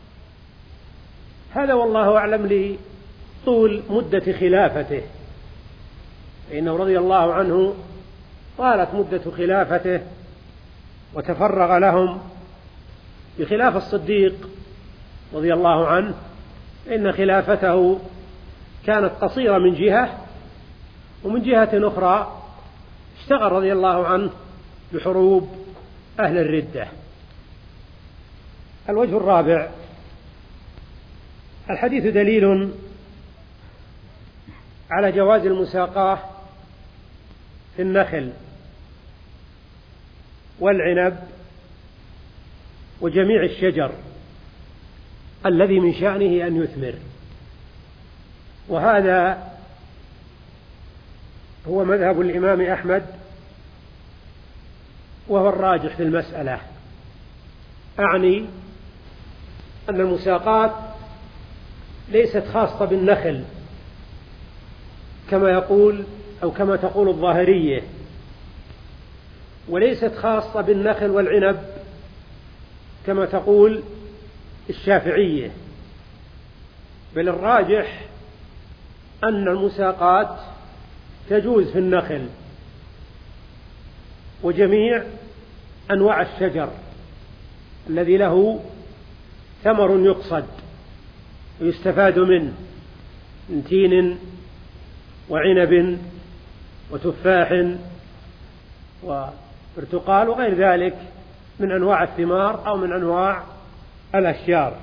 هذا والله أعلم لطول مدة خلافته، فإنه رضي الله عنه طالت مدة خلافته وتفرغ لهم، بخلاف الصديق رضي الله عنه إن خلافته كانت قصيرة من جهة، ومن جهة أخرى اشتغل رضي الله عنه بحروب أهل الردة. الوجه الرابع: الحديث دليل على جواز المساقاة في النخل والعنب وجميع الشجر الذي من شأنه أن يثمر، وهذا هو مذهب الإمام أحمد وهو الراجح في المسألة. أعني أن المساقات ليست خاصة بالنخل كما يقول أو كما تقول الظاهرية، وليست خاصة بالنخل والعنب كما تقول الشافعية، بل الراجح أن المساقات تجوز في النخل وجميع أنواع الشجر الذي له ثمر يقصد ويستفاد منه من تين وعنب وتفاح وبرتقال وغير ذلك من أنواع الثمار أو من أنواع الأشجار.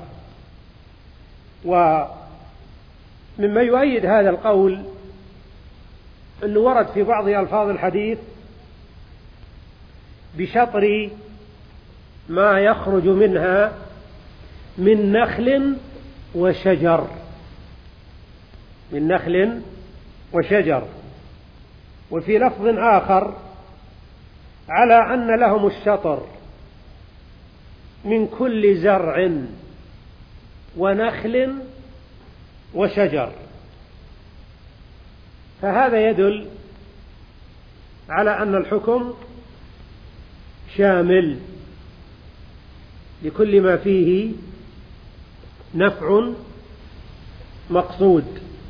ومما يؤيد هذا القول أنه ورد في بعض ألفاظ الحديث بشطر ما يخرج منها من نخل وشجر من نخل وشجر وفي لفظ آخر على أن لهم الشطر من كل زرع ونخل وشجر. فهذا يدل على أن الحكم شامل لكل ما فيه نفع مقصود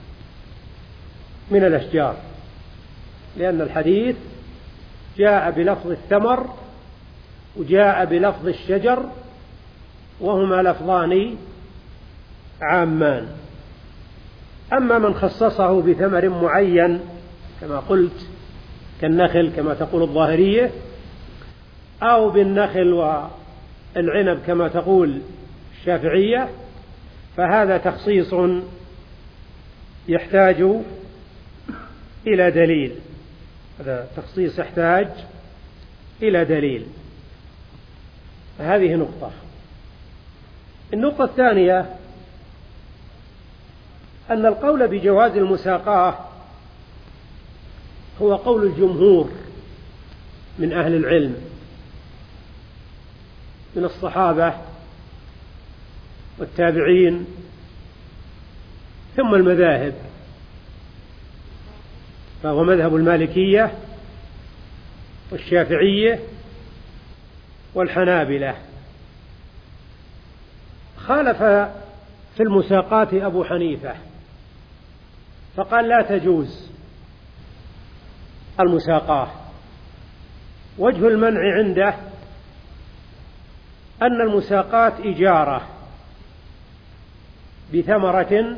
من الأشجار، لأن الحديث جاء بلفظ الثمر وجاء بلفظ الشجر، وهما لفظان عامان. أما من خصصه بثمر معين كما قلت كالنخل كما تقول الظاهرية، أو بالنخل والعنب كما تقول الشافعية، فهذا تخصيص يحتاج إلى دليل. هذا تخصيص يحتاج إلى دليل. هذه نقطة. النقطة الثانية أن القول بجواز المساقاة هو قول الجمهور من أهل العلم من الصحابة والتابعين ثم المذاهب، فهو مذهب المالكية والشافعية والحنابلة. خالف في المساقات أبو حنيفة فقال لا تجوز المساقاة. وجه المنع عنده أن المساقات إجارة بثمرة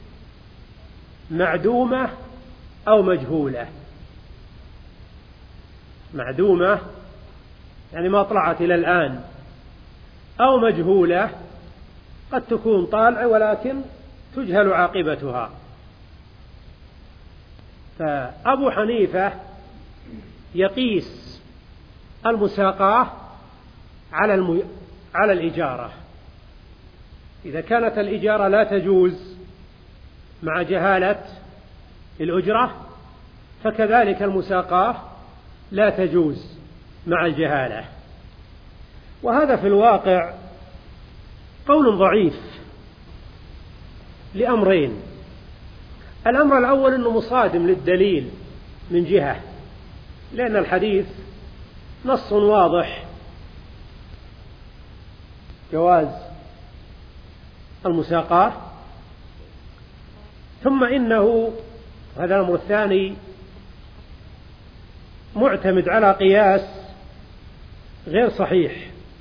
معدومة أو مجهولة. معدومة يعني ما طلعت إلى الآن، أو مجهولة قد تكون طالعة ولكن تجهل عاقبتها. فأبو حنيفة يقيس المساقاة على الم... على الإجارة. إذا كانت الإجارة لا تجوز مع جهالة الأجرة، فكذلك المساقاة لا تجوز مع الجهالة. وهذا في الواقع قول ضعيف لأمرين. الأمر الأول أنه مصادم للدليل من جهة، لأن الحديث نص واضح جواز المساقاة. ثم إنه هذا الأمر الثاني معتمد على قياس غير صحيح.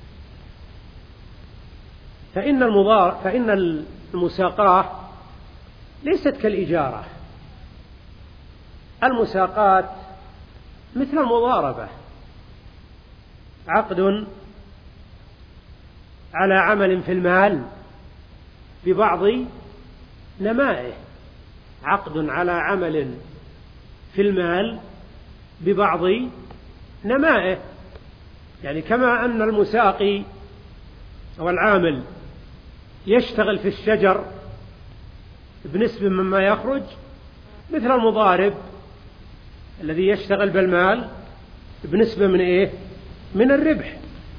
فإن المضار فإن المساقاة ليست كالإجارة. المساقات مثل المضاربة، عقد على عمل في المال ببعض نمائه، عقد على عمل في المال ببعض نمائه. يعني كما أن المساقي أو العامل يشتغل في الشجر بنسبة مما يخرج، مثل المضارب الذي يشتغل بالمال بنسبة من إيه؟ من الربح.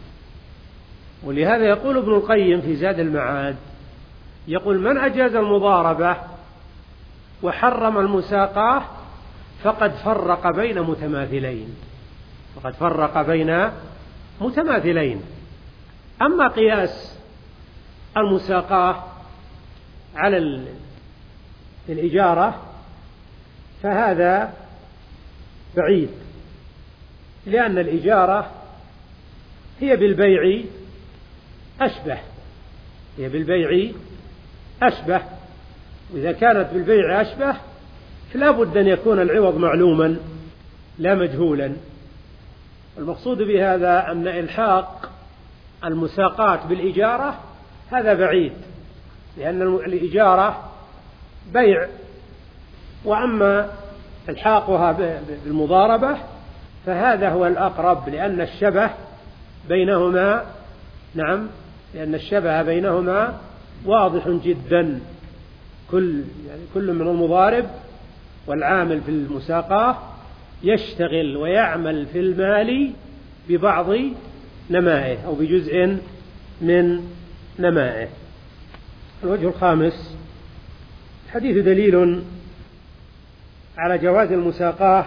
ولهذا يقول ابن القيم في زاد المعاد، يقول من أجاز المضاربة وحرم المساقاة فقد فرق بين متماثلين، فقد فرق بين متماثلين. أما قياس المساقاة على الإجارة فهذا بعيد، لأن الإجارة هي بالبيع أشبه، هي بالبيع أشبه. وإذا كانت بالبيع أشبه فلا بد أن يكون العوض معلوما لا مجهولا. المقصود بهذا أن إلحاق المساقات بالإجارة هذا بعيد، لأن الإجارة بيع، وأما إلحاقها بالمضاربة فهذا هو الأقرب، لأن الشبه بينهما نعم لأن الشبه بينهما واضح جدا. كل يعني كل من المضارب والعامل في المساقاة يشتغل ويعمل في المال ببعض نمائه أو بجزء من نمائه. الوجه الخامس: الحديث دليل على جواز المساقاة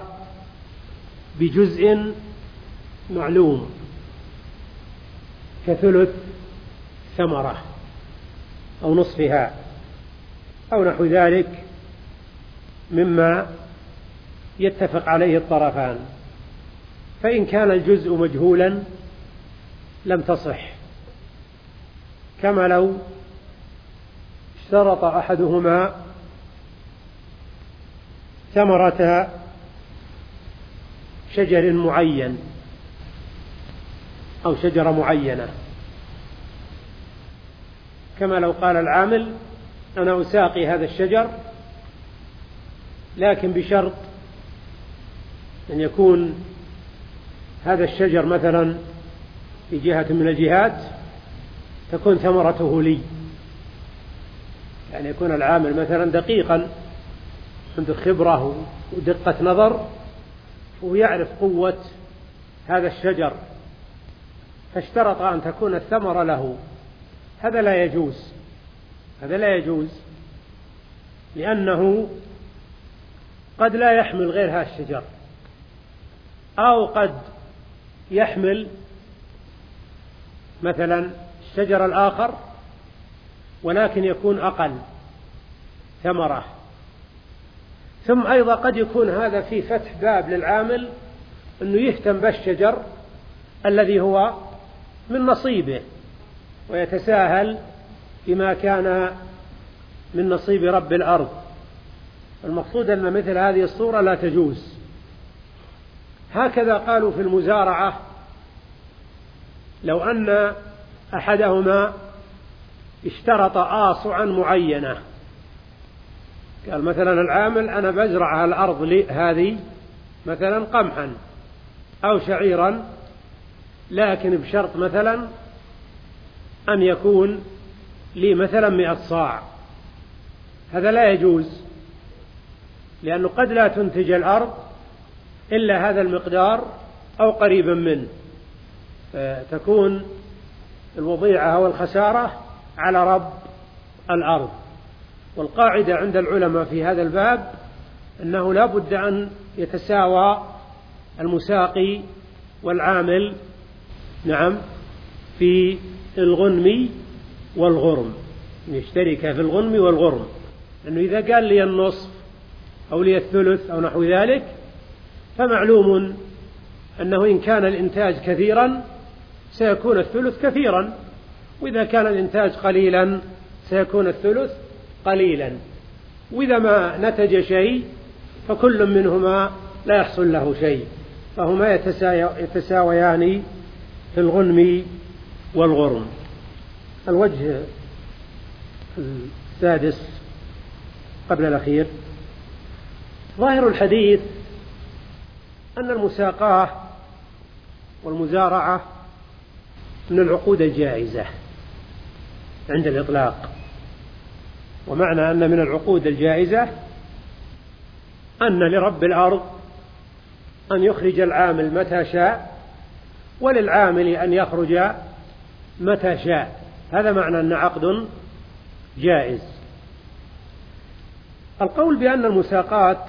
بجزء معلوم كثلث ثمرة أو نصفها أو نحو ذلك مما يتفق عليه الطرفان، فإن كان الجزء مجهولا لم تصح، كما لو اشترط أحدهما ثمرة شجر معين أو شجرة معينة، كما لو قال العامل: أنا أساقي هذا الشجر لكن بشرط أن يكون هذا الشجر مثلا في جهة من الجهات تكون ثمرته لي، يعني يكون العامل مثلا دقيقا عنده خبرة ودقة نظر ويعرف قوة هذا الشجر، فاشترط أن تكون الثمرة له. هذا لا يجوز، هذا لا يجوز لأنه قد لا يحمل غير هذا الشجر، أو قد يحمل مثلا الشجر الآخر ولكن يكون أقل ثمرة. ثم أيضا قد يكون هذا في فتح باب للعامل أنه يهتم بالشجر الذي هو من نصيبه ويتساهل بما كان من نصيب رب الأرض. المقصود أن مثل هذه الصورة لا تجوز. هكذا قالوا في المزارعة: لو أن أحدهما اشترط آصعا معينة، قال مثلا العامل: أنا بزرع الأرض لي هذه مثلا قمحا أو شعيرا لكن بشرط مثلا أن يكون لي مثلا مئة صاع. هذا لا يجوز، لأنه قد لا تنتج الأرض إلا هذا المقدار أو قريبا منه، تكون الوضيعة والخسارة على رب الأرض. والقاعدة عند العلماء في هذا الباب أنه لا بد أن يتساوى المساقي والعامل نعم في الغنم والغرم، يشترك في الغنم والغرم، لأنه إذا قال لي النصف أو لي الثلث أو نحو ذلك فمعلوم أنه إن كان الإنتاج كثيرا سيكون الثلث كثيرا، وإذا كان الإنتاج قليلا سيكون الثلث قليلا، وإذا ما نتج شيء فكل منهما لا يحصل له شيء، فهما يتساويان في الغنم والغرم. الوجه السادس قبل الأخير: ظاهر الحديث أن المساقاة والمزارعة من العقود الجائزة عند الإطلاق. ومعنى أن من العقود الجائزة أن لرب الأرض أن يخرج العامل متى شاء وللعامل أن يخرج متى شاء. هذا معنى أن عقد جائز. القول بأن المساقات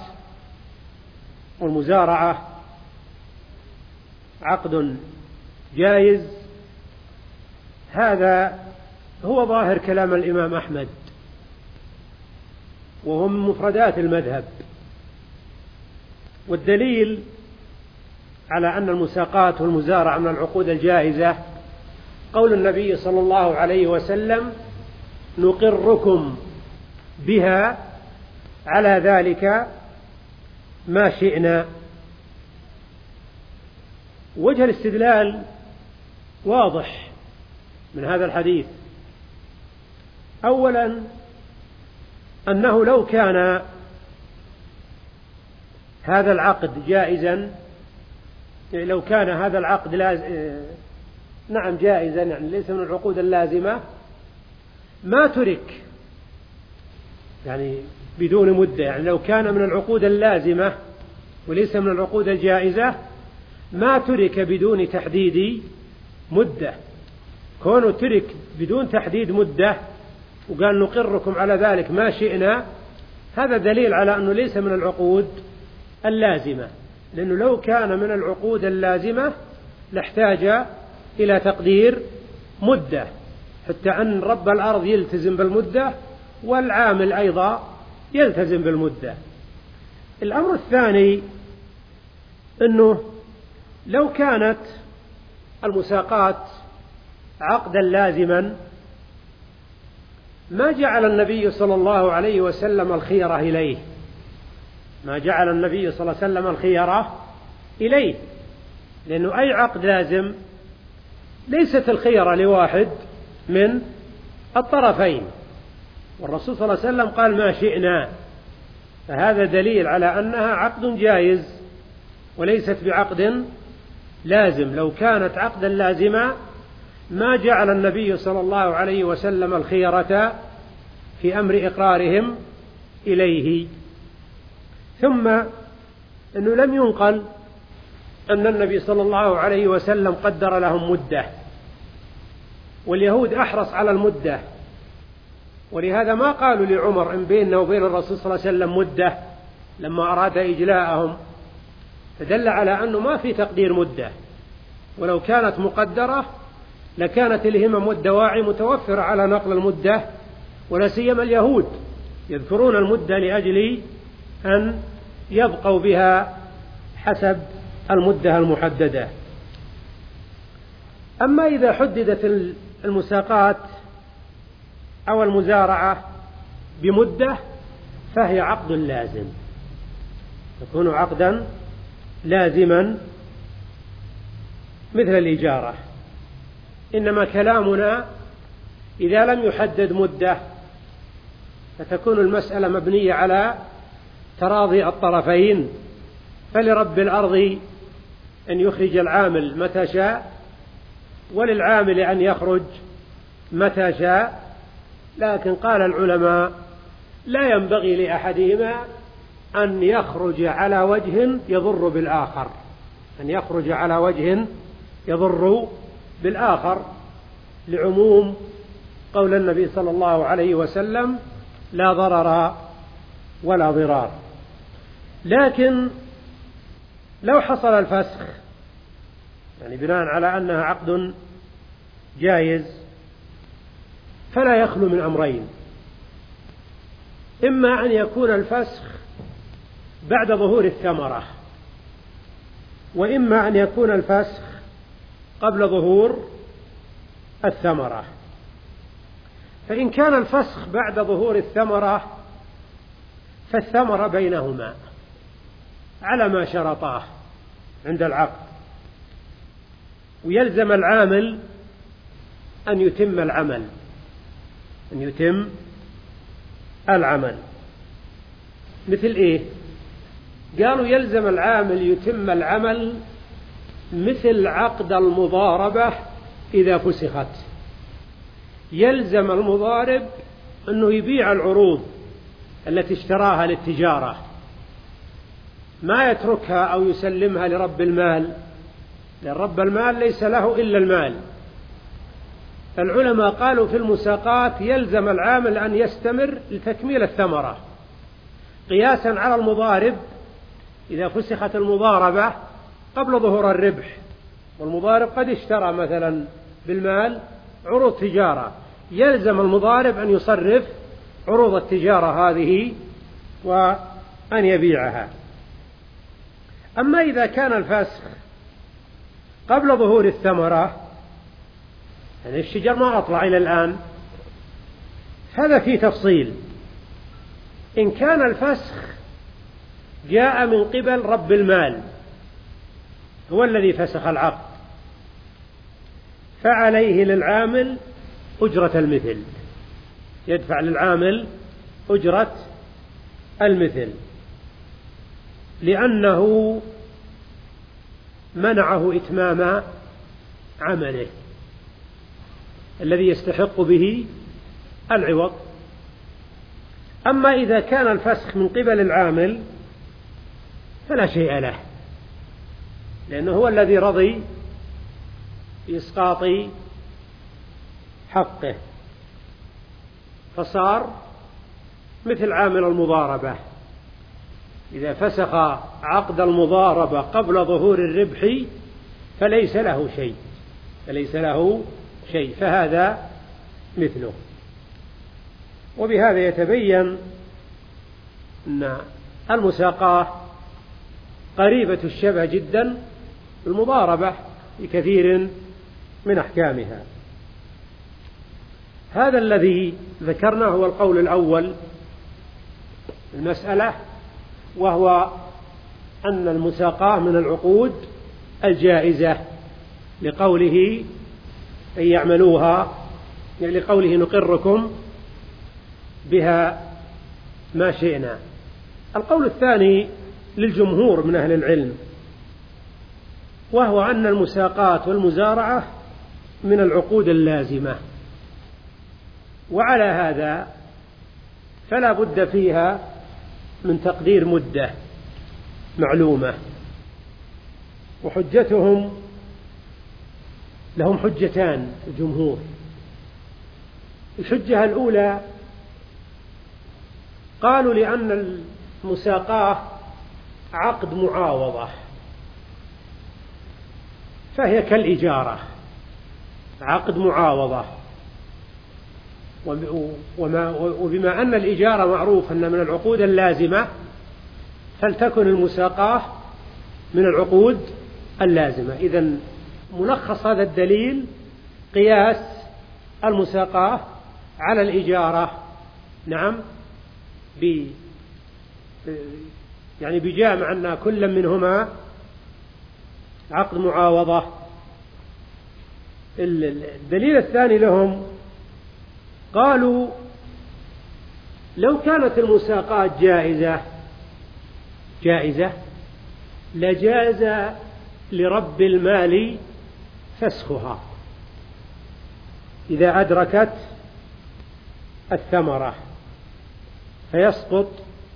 والمزارعة عقد جائز هذا هو ظاهر كلام الإمام أحمد، وهو من مفردات المذهب. والدليل على أن المساقات والمزارعة من العقود الجائزة قول النبي صلى الله عليه وسلم: نقركم بها على ذلك ما شئنا. وجه الاستدلال واضح من هذا الحديث. أولا أنه لو كان هذا العقد جائزا، لو كان هذا العقد لاز... نعم جائزا، يعني ليس من العقود اللازمة، ما ترك يعني بدون مدة. يعني لو كان من العقود اللازمة وليس من العقود الجائزة ما ترك بدون تحديد مدة، كونه ترك بدون تحديد مدة وقال نقركم على ذلك ما شئنا، هذا دليل على أنه ليس من العقود اللازمة، لأنه لو كان من العقود اللازمة لاحتاج إلى تقدير مدة، حتى أن رب الأرض يلتزم بالمدة والعامل أيضا يلتزم بالمدة. الأمر الثاني أنه لو كانت المساقات عقدا لازما ما جعل النبي صلى الله عليه وسلم الخيرة إليه، ما جعل النبي صلى الله عليه وسلم الخيرة إليه، لأنه أي عقد لازم ليست الخيرة لواحد من الطرفين، والرسول صلى الله عليه وسلم قال ما شئنا، فهذا دليل على أنها عقد جائز وليست بعقد لازم. لو كانت عقدا لازما ما جعل النبي صلى الله عليه وسلم الخيرة في أمر إقرارهم إليه. ثم أنه لم ينقل أن النبي صلى الله عليه وسلم قدر لهم مدة، واليهود أحرص على المدة، ولهذا ما قالوا لعمر إن بيننا وبين الرسول صلى الله عليه وسلم مدة لما أراد إجلاءهم، فدل على أنه ما في تقدير مدة، ولو كانت مقدرة لكانت الهمم والدواعي متوفرة على نقل المدة، ولا سيما اليهود يذكرون المدة لأجل أن يبقوا بها حسب المدة المحددة. أما إذا حددت المساقات أو المزارعة بمدة فهي عقد لازم، تكون عقدا لازما مثل الإجارة. إنما كلامنا إذا لم يحدد مدة فتكون المسألة مبنية على تراضي الطرفين، فلرب الأرض أن يخرج العامل متى شاء، وللعامل أن يخرج متى شاء. لكن قال العلماء لا ينبغي لأحدهما أن يخرج على وجه يضر بالآخر، أن يخرج على وجه يضر بالآخر، لعموم قول النبي صلى الله عليه وسلم لا ضرر ولا ضرار. لكن لو حصل الفسخ، يعني بناء على أنها عقد جائز، فلا يخلو من أمرين: إما أن يكون الفسخ بعد ظهور الثمرة، وإما أن يكون الفسخ قبل ظهور الثمرة. فإن كان الفسخ بعد ظهور الثمرة فالثمرة بينهما على ما شرطاه عند العقد، ويلزم العامل أن يتم العمل أن يتم العمل مثل إيه؟ قالوا يلزم العامل يتم العمل مثل عقد المضاربة إذا فسخت. يلزم المضارب أنه يبيع العروض التي اشتراها للتجارة، ما يتركها أو يسلمها لرب المال، لأن رب المال ليس له إلا المال. فالعلماء قالوا في المساقات يلزم العامل أن يستمر لتكميل الثمرة، قياسا على المضارب إذا فسخت المضاربة قبل ظهور الربح، والمضارب قد اشترى مثلا بالمال عروض تجارة، يلزم المضارب أن يصرف عروض التجارة هذه وأن يبيعها. أما إذا كان الفسخ قبل ظهور الثمرة، يعني الشجر ما أطلع إلى الآن، هذا فيه تفصيل. إن كان الفسخ جاء من قبل رب المال هو الذي فسخ العقد، فعليه للعامل أجرة المثل، يدفع للعامل أجرة المثل، لأنه منعه إتمام عمله الذي يستحق به العوض. أما إذا كان الفسخ من قبل العامل فلا شيء له، لأنه هو الذي رضي بإسقاط حقه، فصار مثل عامل المضاربة، إذا فسخ عقد المضاربة قبل ظهور الربح فليس له شيء فليس له شيء فهذا مثله. وبهذا يتبين أن المساقاة قريبة الشبه جدا بالمضاربة في كثير من أحكامها. هذا الذي ذكرناه هو القول الأول المسألة، وهو أن المساقاة من العقود الجائزة لقوله أن يعملوها، يعني لقوله نقركم بها ما شئنا. القول الثاني للجمهور من أهل العلم، وهو أن المساقات والمزارعة من العقود اللازمة، وعلى هذا فلا بد فيها من تقدير مدة معلومة. وحجتهم لهم حجتان الجمهور. الحجة الأولى قالوا لأن المساقاة عقد معاوضة، فهي كالإجارة عقد معاوضة، وما وبما أن الإجارة معروف أن من العقود اللازمة فلتكن المساقاة من العقود اللازمة. إذن ملخص هذا الدليل قياس المساقاة على الإجارة، نعم، ب يعني بجامع أن كل منهما عقد معاوضة. الدليل الثاني لهم قالوا لو كانت المساقات جائزة جائزة لجاز لرب المال فسخها إذا أدركت الثمرة، فيسقط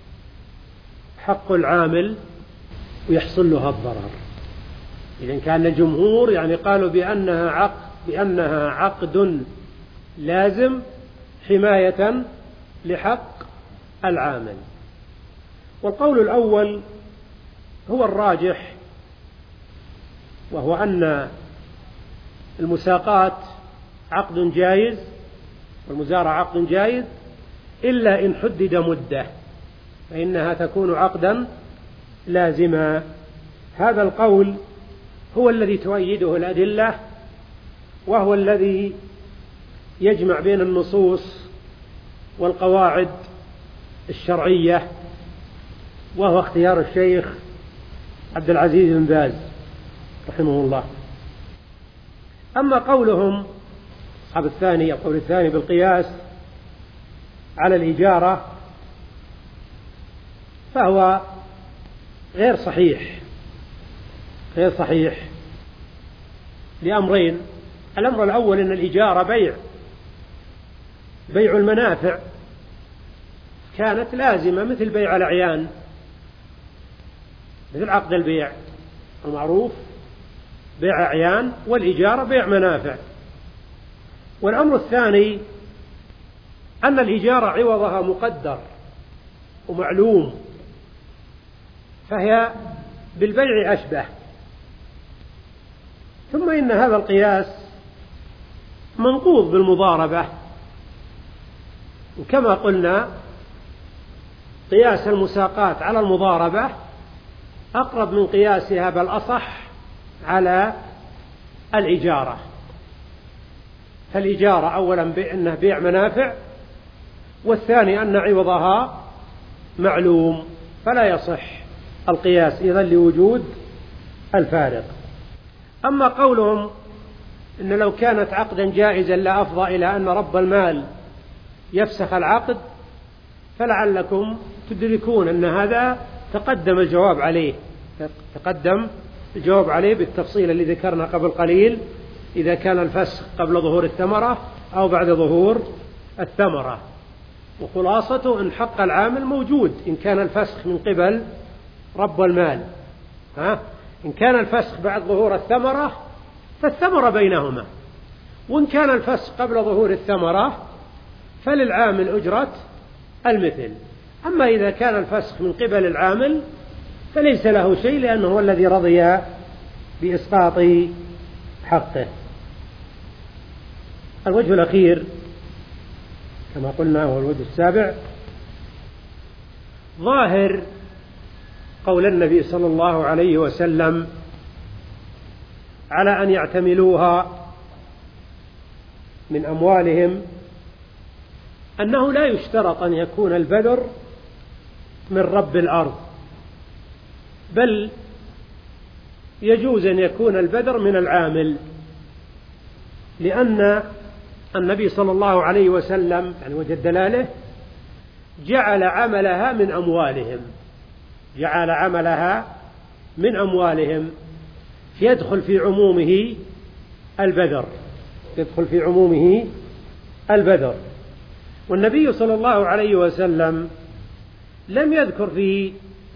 حق العامل ويحصل لها الضرر. إذن كان الجمهور يعني قالوا بأنها عقد بأنها عقد لازم حماية لحق العامل. والقول الأول هو الراجح، وهو أن المساقات عقد جائز والمزارعة عقد جائز إلا إن حدد مدة فإنها تكون عقدا لازما. هذا القول هو الذي تؤيده الأدلة، وهو الذي يجمع بين النصوص والقواعد الشرعية، وهو اختيار الشيخ عبد العزيز بن باز رحمه الله. أما قولهم أصحاب الثاني القول الثاني بالقياس على الإجارة فهو غير صحيح غير صحيح لأمرين. الأمر الأول أن الإجارة بيع بيع المنافع كانت لازمة مثل بيع الأعيان، مثل عقد البيع المعروف بيع أعيان، والإجارة بيع منافع. والأمر الثاني أن الإجارة عوضها مقدر ومعلوم، فهي بالبيع أشبه. ثم إن هذا القياس منقوض بالمضاربة، وكما قلنا قياس المساقات على المضاربة أقرب من قياسها بل أصح على الإجارة. فالإجارة أولا بأنه بيع منافع، والثاني أن عوضها معلوم، فلا يصح القياس إذن لوجود الفارق. أما قولهم إن لو كانت عقدا جائزا لا أفضى إلى أن رب المال يفسخ العقد، فلعلكم تدركون أن هذا تقدم الجواب عليه تقدم الجواب عليه بالتفصيل اللي ذكرنا قبل قليل، إذا كان الفسخ قبل ظهور الثمرة أو بعد ظهور الثمرة. وخلاصته إن حق العامل موجود إن كان الفسخ من قبل رب المال، ها؟ إن كان الفسخ بعد ظهور الثمرة فالثمرة بينهما، وإن كان الفسخ قبل ظهور الثمرة فللعامل أجرة المثل. أما إذا كان الفسخ من قبل العامل فليس له شيء، لأنه هو الذي رضي بإسقاط حقه. الوجه الأخير كما قلنا هو الوجه السابع، ظاهر قول النبي صلى الله عليه وسلم على أن يعتملوها من أموالهم أنه لا يشترط أن يكون البذر من رب الأرض، بل يجوز أن يكون البذر من العامل، لأن النبي صلى الله عليه وسلم يعني وجد دلاله جعل عملها من أموالهم، جعل عملها من أموالهم يدخل في عمومه البذر، يدخل في عمومه البذر. والنبي صلى الله عليه وسلم لم يذكر في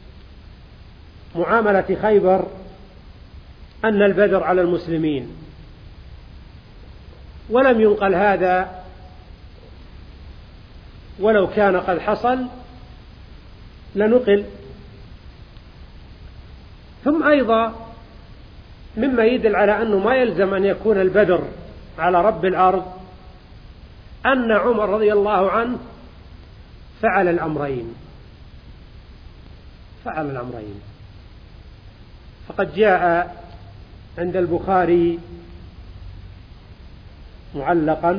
معاملة خيبر أن البذر على المسلمين، ولم ينقل هذا، ولو كان قد حصل لنقل. ثم أيضا مما يدل على أنه ما يلزم أن يكون البذر على رب الأرض أن عمر رضي الله عنه فعل الأمرين، فعل الأمرين. فقد جاء عند البخاري معلقا: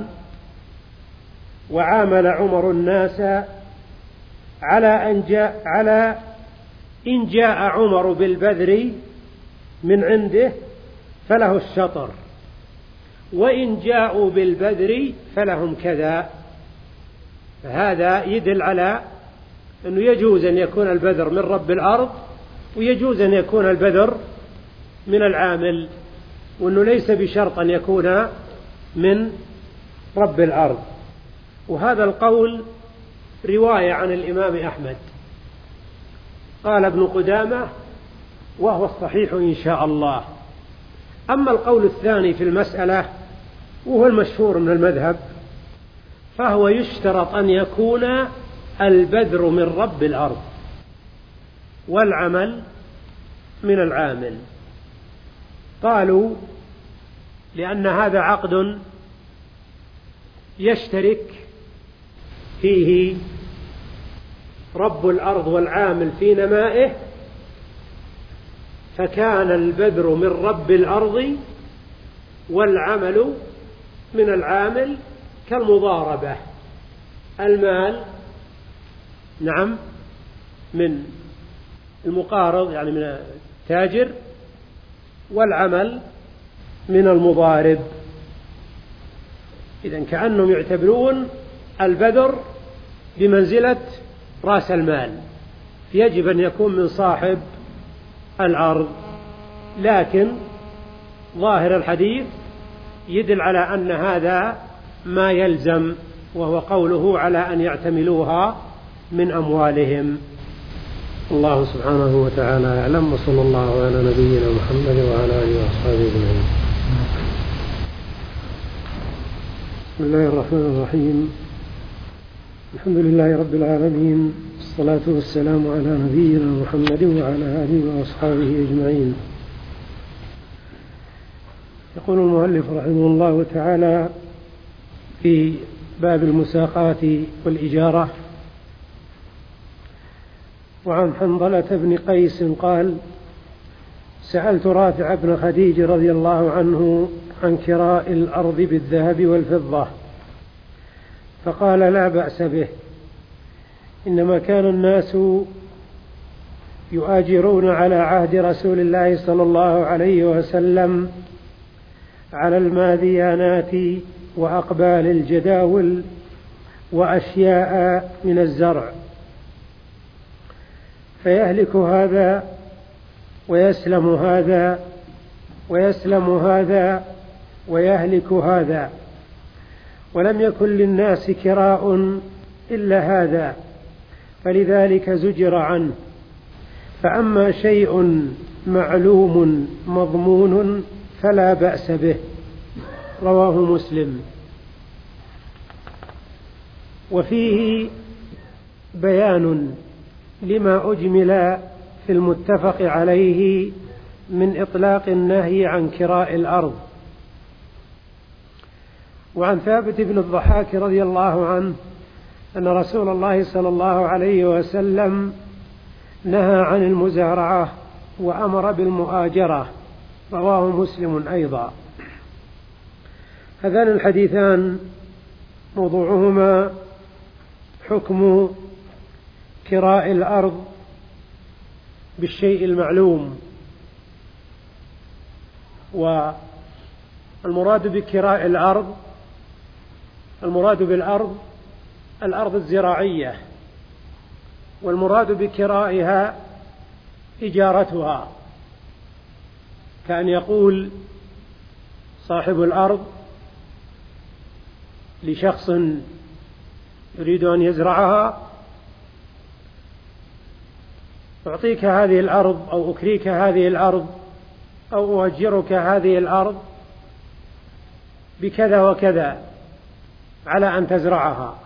وعامل عمر الناس على أن جاء على إن جاء عمر بالبذر من عنده فله الشطر، وإن جاءوا بالبذر فلهم كذا. هذا يدل على أنه يجوز أن يكون البذر من رب الأرض، ويجوز أن يكون البذر من العامل، وأنه ليس بشرط أن يكون من رب الأرض. وهذا القول رواية عن الإمام أحمد، قال ابن قدامة وهو الصحيح إن شاء الله. أما القول الثاني في المسألة وهو المشهور من المذهب، فهو يشترط أن يكون البذر من رب الأرض والعمل من العامل. قالوا لأن هذا عقد يشترك فيه رب الأرض والعامل في نمائه، فكان البذر من رب الأرض والعمل من العامل كالمضاربة، المال نعم من المقارض يعني من التاجر، والعمل من المضارب. إذن كأنهم يعتبرون البذر بمنزلة رأس المال، يجب أن يكون من صاحب الأرض. لكن ظاهر الحديث يدل على أن هذا ما يلزم، وهو قوله على أن يعتملوها من أموالهم. الله سبحانه وتعالى أعلم، وصلى الله على نبينا محمد وعلى آله وأصحابه أجمعين. بسم الله الرحمن الرحيم، الحمد لله رب العالمين، والصلاة والسلام على نبينا محمد وعلى آله وأصحابه أجمعين. يقول المؤلف رحمه الله تعالى في باب المساقات والإجارة: وعن حنظلة بن قيس قال: سألت رافع بن خديج رضي الله عنه عن كراء الأرض بالذهب والفضة، فقال: لا بأس به، إنما كان الناس يؤاجرون على عهد رسول الله صلى الله عليه وسلم على الماذيانات وأقبال الجداول وأشياء من الزرع، فيهلك هذا ويسلم هذا ويسلم هذا ويهلك هذا، ولم يكن للناس كراء إلا هذا، فلذلك زجر عنه. فأما شيء معلوم مضمون فلا بأس به، رواه مسلم. وفيه بيان لما أجمل في المتفق عليه من إطلاق النهي عن كراء الأرض. وعن ثابت بن الضحاك رضي الله عنه أن رسول الله صلى الله عليه وسلم نهى عن المزارعة وأمر بالمؤاجرة، رواه مسلم أيضا. هذان الحديثان موضوعهما حكم كراء الأرض بالشيء المعلوم. والمراد بكراء الأرض، المراد بالأرض الأرض الزراعية، والمراد بكرائها إجارتها، كأن يقول صاحب الأرض لشخص يريد أن يزرعها: أعطيك هذه الأرض، أو أكريك هذه الأرض، أو أؤجرك هذه الأرض بكذا وكذا على أن تزرعها.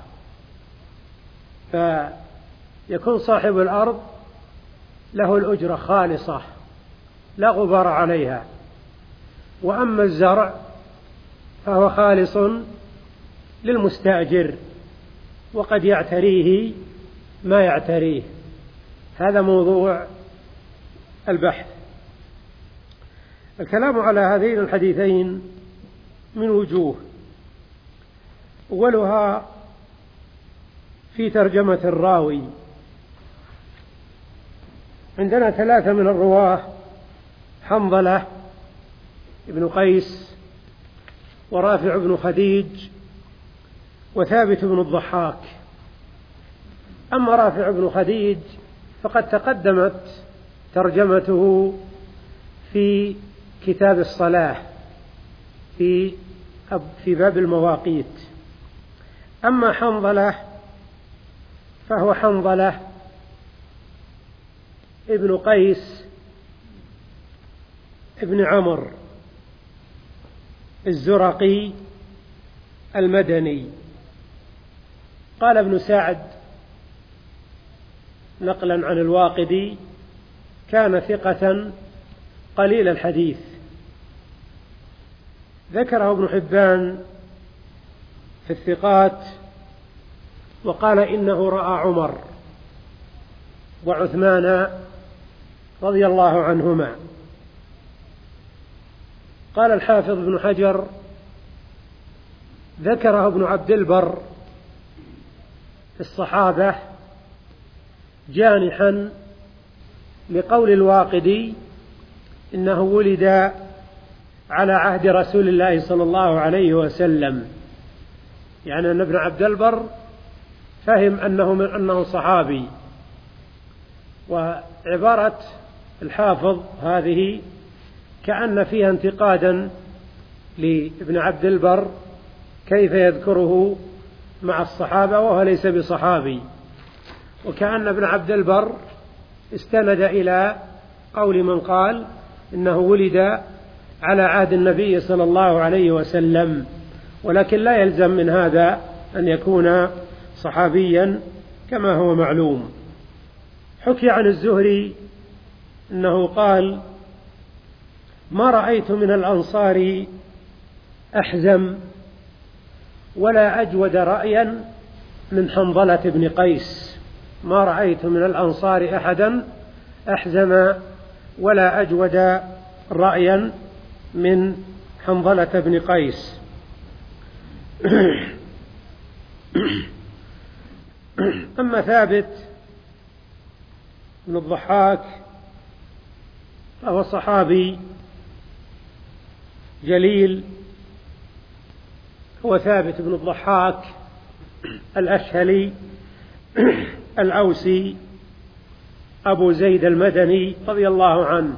فيكون صاحب الأرض له الأجرة خالصة لا غبار عليها. وأما الزرع فهو خالص للمستأجر، وقد يعتريه ما يعتريه. هذا موضوع البحث. الكلام على هذين الحديثين من وجوه. أولها في ترجمة الراوي. عندنا ثلاثة من الرواه: حنظلة بن قيس، ورافع بن خديج، وثابت بن الضحاك. أما رافع بن خديج فقد تقدمت ترجمته في كتاب الصلاة في في باب المواقيت. أما حنظلة فهو حنظلة ابن قيس ابن عمرو الزرقي المدني. قال ابن سعد نقلا عن الواقدي: كان ثقة قليل الحديث. ذكره ابن حبان في الثقات وقال إنه رأى عمر وعثمان رضي الله عنهما. قال الحافظ ابن حجر: ذكره ابن عبد البر في الصحابة جانحا لقول الواقدي إنه ولد على عهد رسول الله صلى الله عليه وسلم، يعني أن ابن عبد البر فهم أنه من أنه صحابي. وعبارة الحافظ هذه كأن فيها انتقادا لابن عبد البر كيف يذكره مع الصحابة وهو ليس بصحابي، وكأن ابن عبد البر استند إلى قول من قال إنه ولد على عهد النبي صلى الله عليه وسلم، ولكن لا يلزم من هذا أن يكون صحابيا كما هو معلوم. حكي عن الزهري أنه قال: ما رأيت من الأنصار أحزم ولا أجود رأيا من حنظلة بن قيس. ما رأيت من الأنصار أحدا أحزم ولا أجود رأيا من حنظلة بن قيس. أما ثابت بن الضحاك فهو صحابي جليل. هو ثابت بن الضحاك الأشهلي الأوسي أبو زيد المدني رضي الله عنه.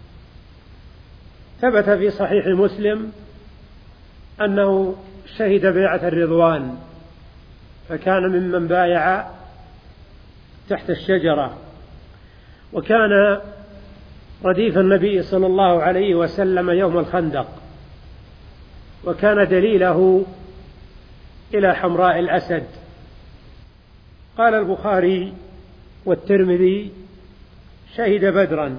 ثبت في صحيح مسلم أنه شهد بيعة الرضوان، فكان ممن بايع تحت الشجرة، وكان رديف النبي صلى الله عليه وسلم يوم الخندق، وكان دليله إلى حمراء الأسد. قال البخاري والترمذي: شهد بدرا.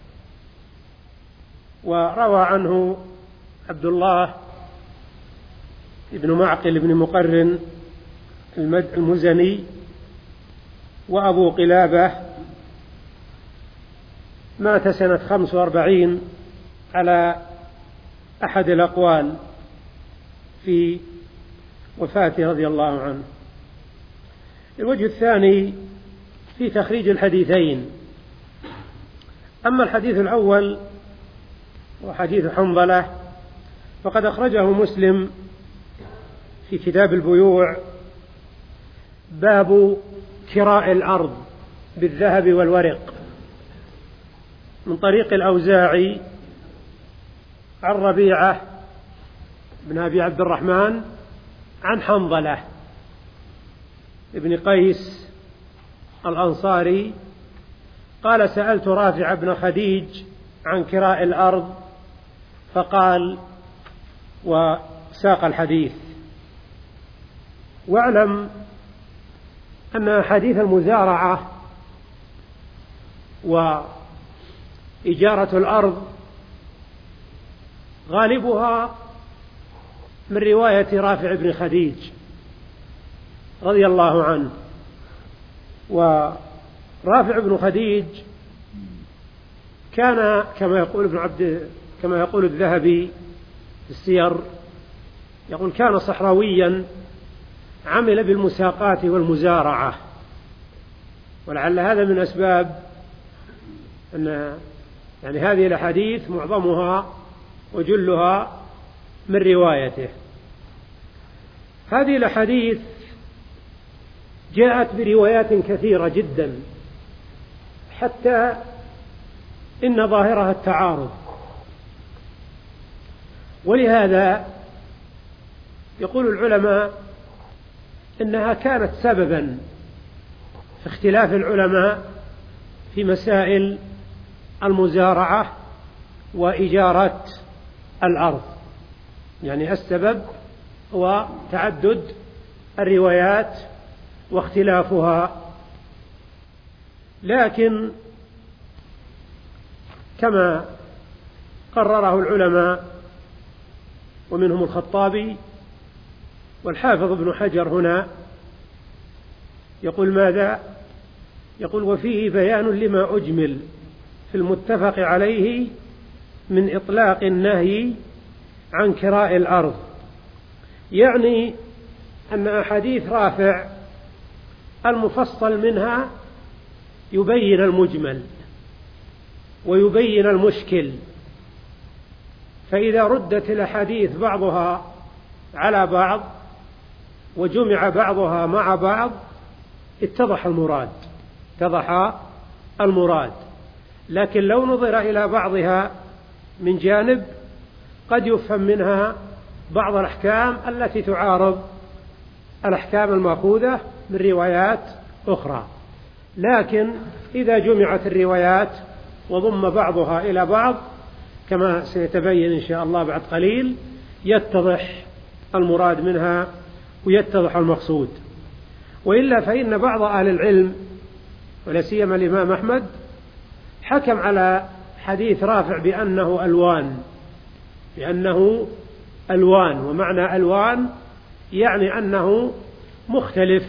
وروى عنه عبد الله بن معقل بن مقرن المزني وأبو قلابة، مات سنة خمس وأربعين على أحد الأقوال في وفاته رضي الله عنه. الوجه الثاني في تخريج الحديثين. أما الحديث الأول وحديث حنظلة فقد أخرجه مسلم في كتاب البيوع، باب كراء الأرض بالذهب والورق، من طريق الأوزاعي عن ربيعة بن أبي عبد الرحمن عن حنظلة ابن قيس الأنصاري قال: سألت رافع بن خديج عن كراء الأرض، فقال، وساق الحديث. واعلم أن حديث المزارعة وإجارة الأرض غالبها من رواية رافع بن خديج رضي الله عنه. ورافع بن خديج كان كما يقول ابن عبد كما يقول الذهبي في السير، يقول: كان صحراويا عمل بالمساقات والمزارعة. ولعل هذا من أسباب أن يعني هذه الأحاديث معظمها وجلها من روايته. هذه الأحاديث جاءت بروايات كثيرة جدا، حتى إن ظاهرها التعارض. ولهذا يقول العلماء إنها كانت سببا في اختلاف العلماء في مسائل المزارعة وإجارة الأرض. يعني السبب هو تعدد الروايات واختلافها. لكن كما قرره العلماء ومنهم الخطابي والحافظ ابن حجر هنا، يقول ماذا؟ يقول: وفيه بيان لما أجمل في المتفق عليه من إطلاق النهي عن كراء الأرض. يعني أن أحاديث رافع المفصل منها يبين المجمل ويبين المشكل، فإذا ردت الأحاديث بعضها على بعض وجمع بعضها مع بعض اتضح المراد اتضح المراد لكن لو نظر إلى بعضها من جانب قد يفهم منها بعض الأحكام التي تعارض الأحكام المأخوذة من روايات أخرى. لكن إذا جمعت الروايات وضم بعضها إلى بعض كما سيتبين إن شاء الله بعد قليل يتضح المراد منها ويتضح المقصود. وإلا فإن بعض أهل العلم ولا سيما الإمام أحمد حكم على حديث رافع بأنه ألوان بأنه ألوان ومعنى ألوان يعني أنه مختلف.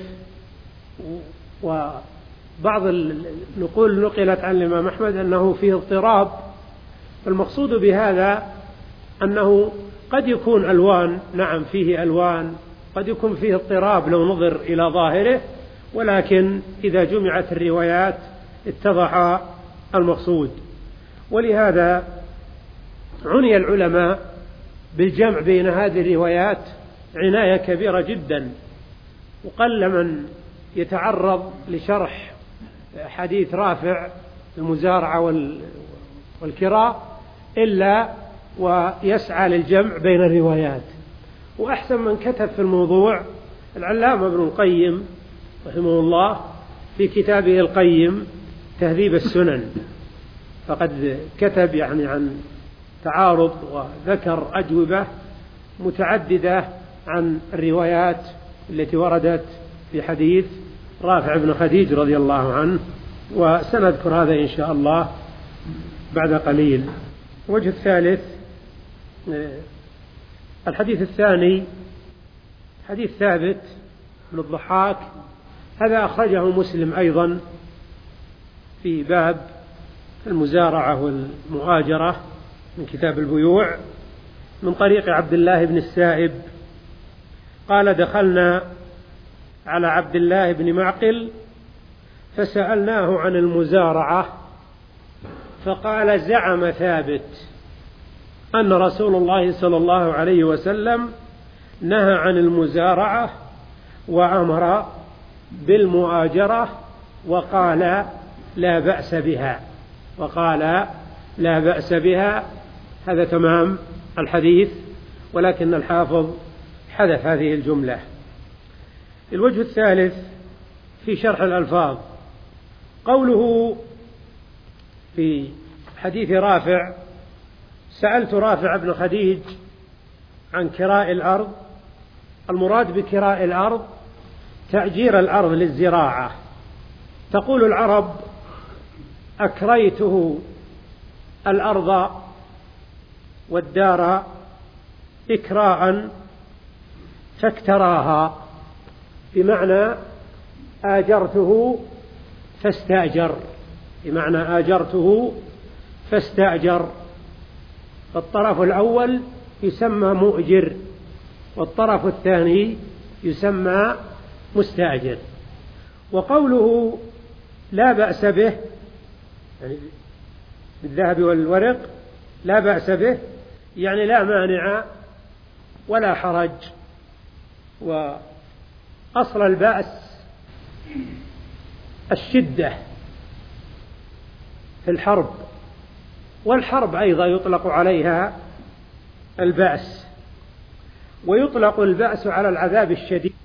وبعض النقول نقلت عن الإمام أحمد أنه فيه اضطراب. المقصود بهذا أنه قد يكون ألوان، نعم فيه ألوان، قد يكون فيه اضطراب لو نظر إلى ظاهره، ولكن إذا جمعت الروايات اتضح المقصود. ولهذا عني العلماء بالجمع بين هذه الروايات عناية كبيرة جدا، وقل من يتعرض لشرح حديث رافع المزارعة والكراء إلا ويسعى للجمع بين الروايات. وأحسن من كتب في الموضوع العلامة ابن القيم رحمه الله في كتابه القيم تهذيب السنن، فقد كتب يعني عن تعارض وذكر أجوبة متعددة عن الروايات التي وردت في حديث رافع بن خديج رضي الله عنه، وسنذكر هذا إن شاء الله بعد قليل. الوجه الثالث الحديث الثاني حديث ثابت بن الضحاك، هذا أخرجه مسلم أيضا في باب المزارعة والمؤاجرة من كتاب البيوع، من طريق عبد الله بن السائب قال: دخلنا على عبد الله بن معقل فسألناه عن المزارعة، فقال: زعم ثابت أن رسول الله صلى الله عليه وسلم نهى عن المزارعة وأمر بالمؤاجرة وقال لا بأس بها وقال لا بأس بها. هذا تمام الحديث، ولكن الحافظ حذف هذه الجملة. الوجه الثالث في شرح الألفاظ قوله في حديث رافع: سألت رافع بن خديج عن كراء الأرض. المراد بكراء الأرض تأجير الأرض للزراعة. تقول العرب: أكريته الأرض والدار إكراء فاكتراها، بمعنى آجرته فاستأجر، بمعنى آجرته فاستأجر. فالطرف الأول يسمى مؤجر، والطرف الثاني يسمى مستأجر. وقوله لا بأس به، يعني بالذهب والورق لا بأس به، يعني لا مانع ولا حرج. وأصل البأس الشدة في الحرب، والحرب أيضا يطلق عليها البأس، ويطلق البأس على العذاب الشديد.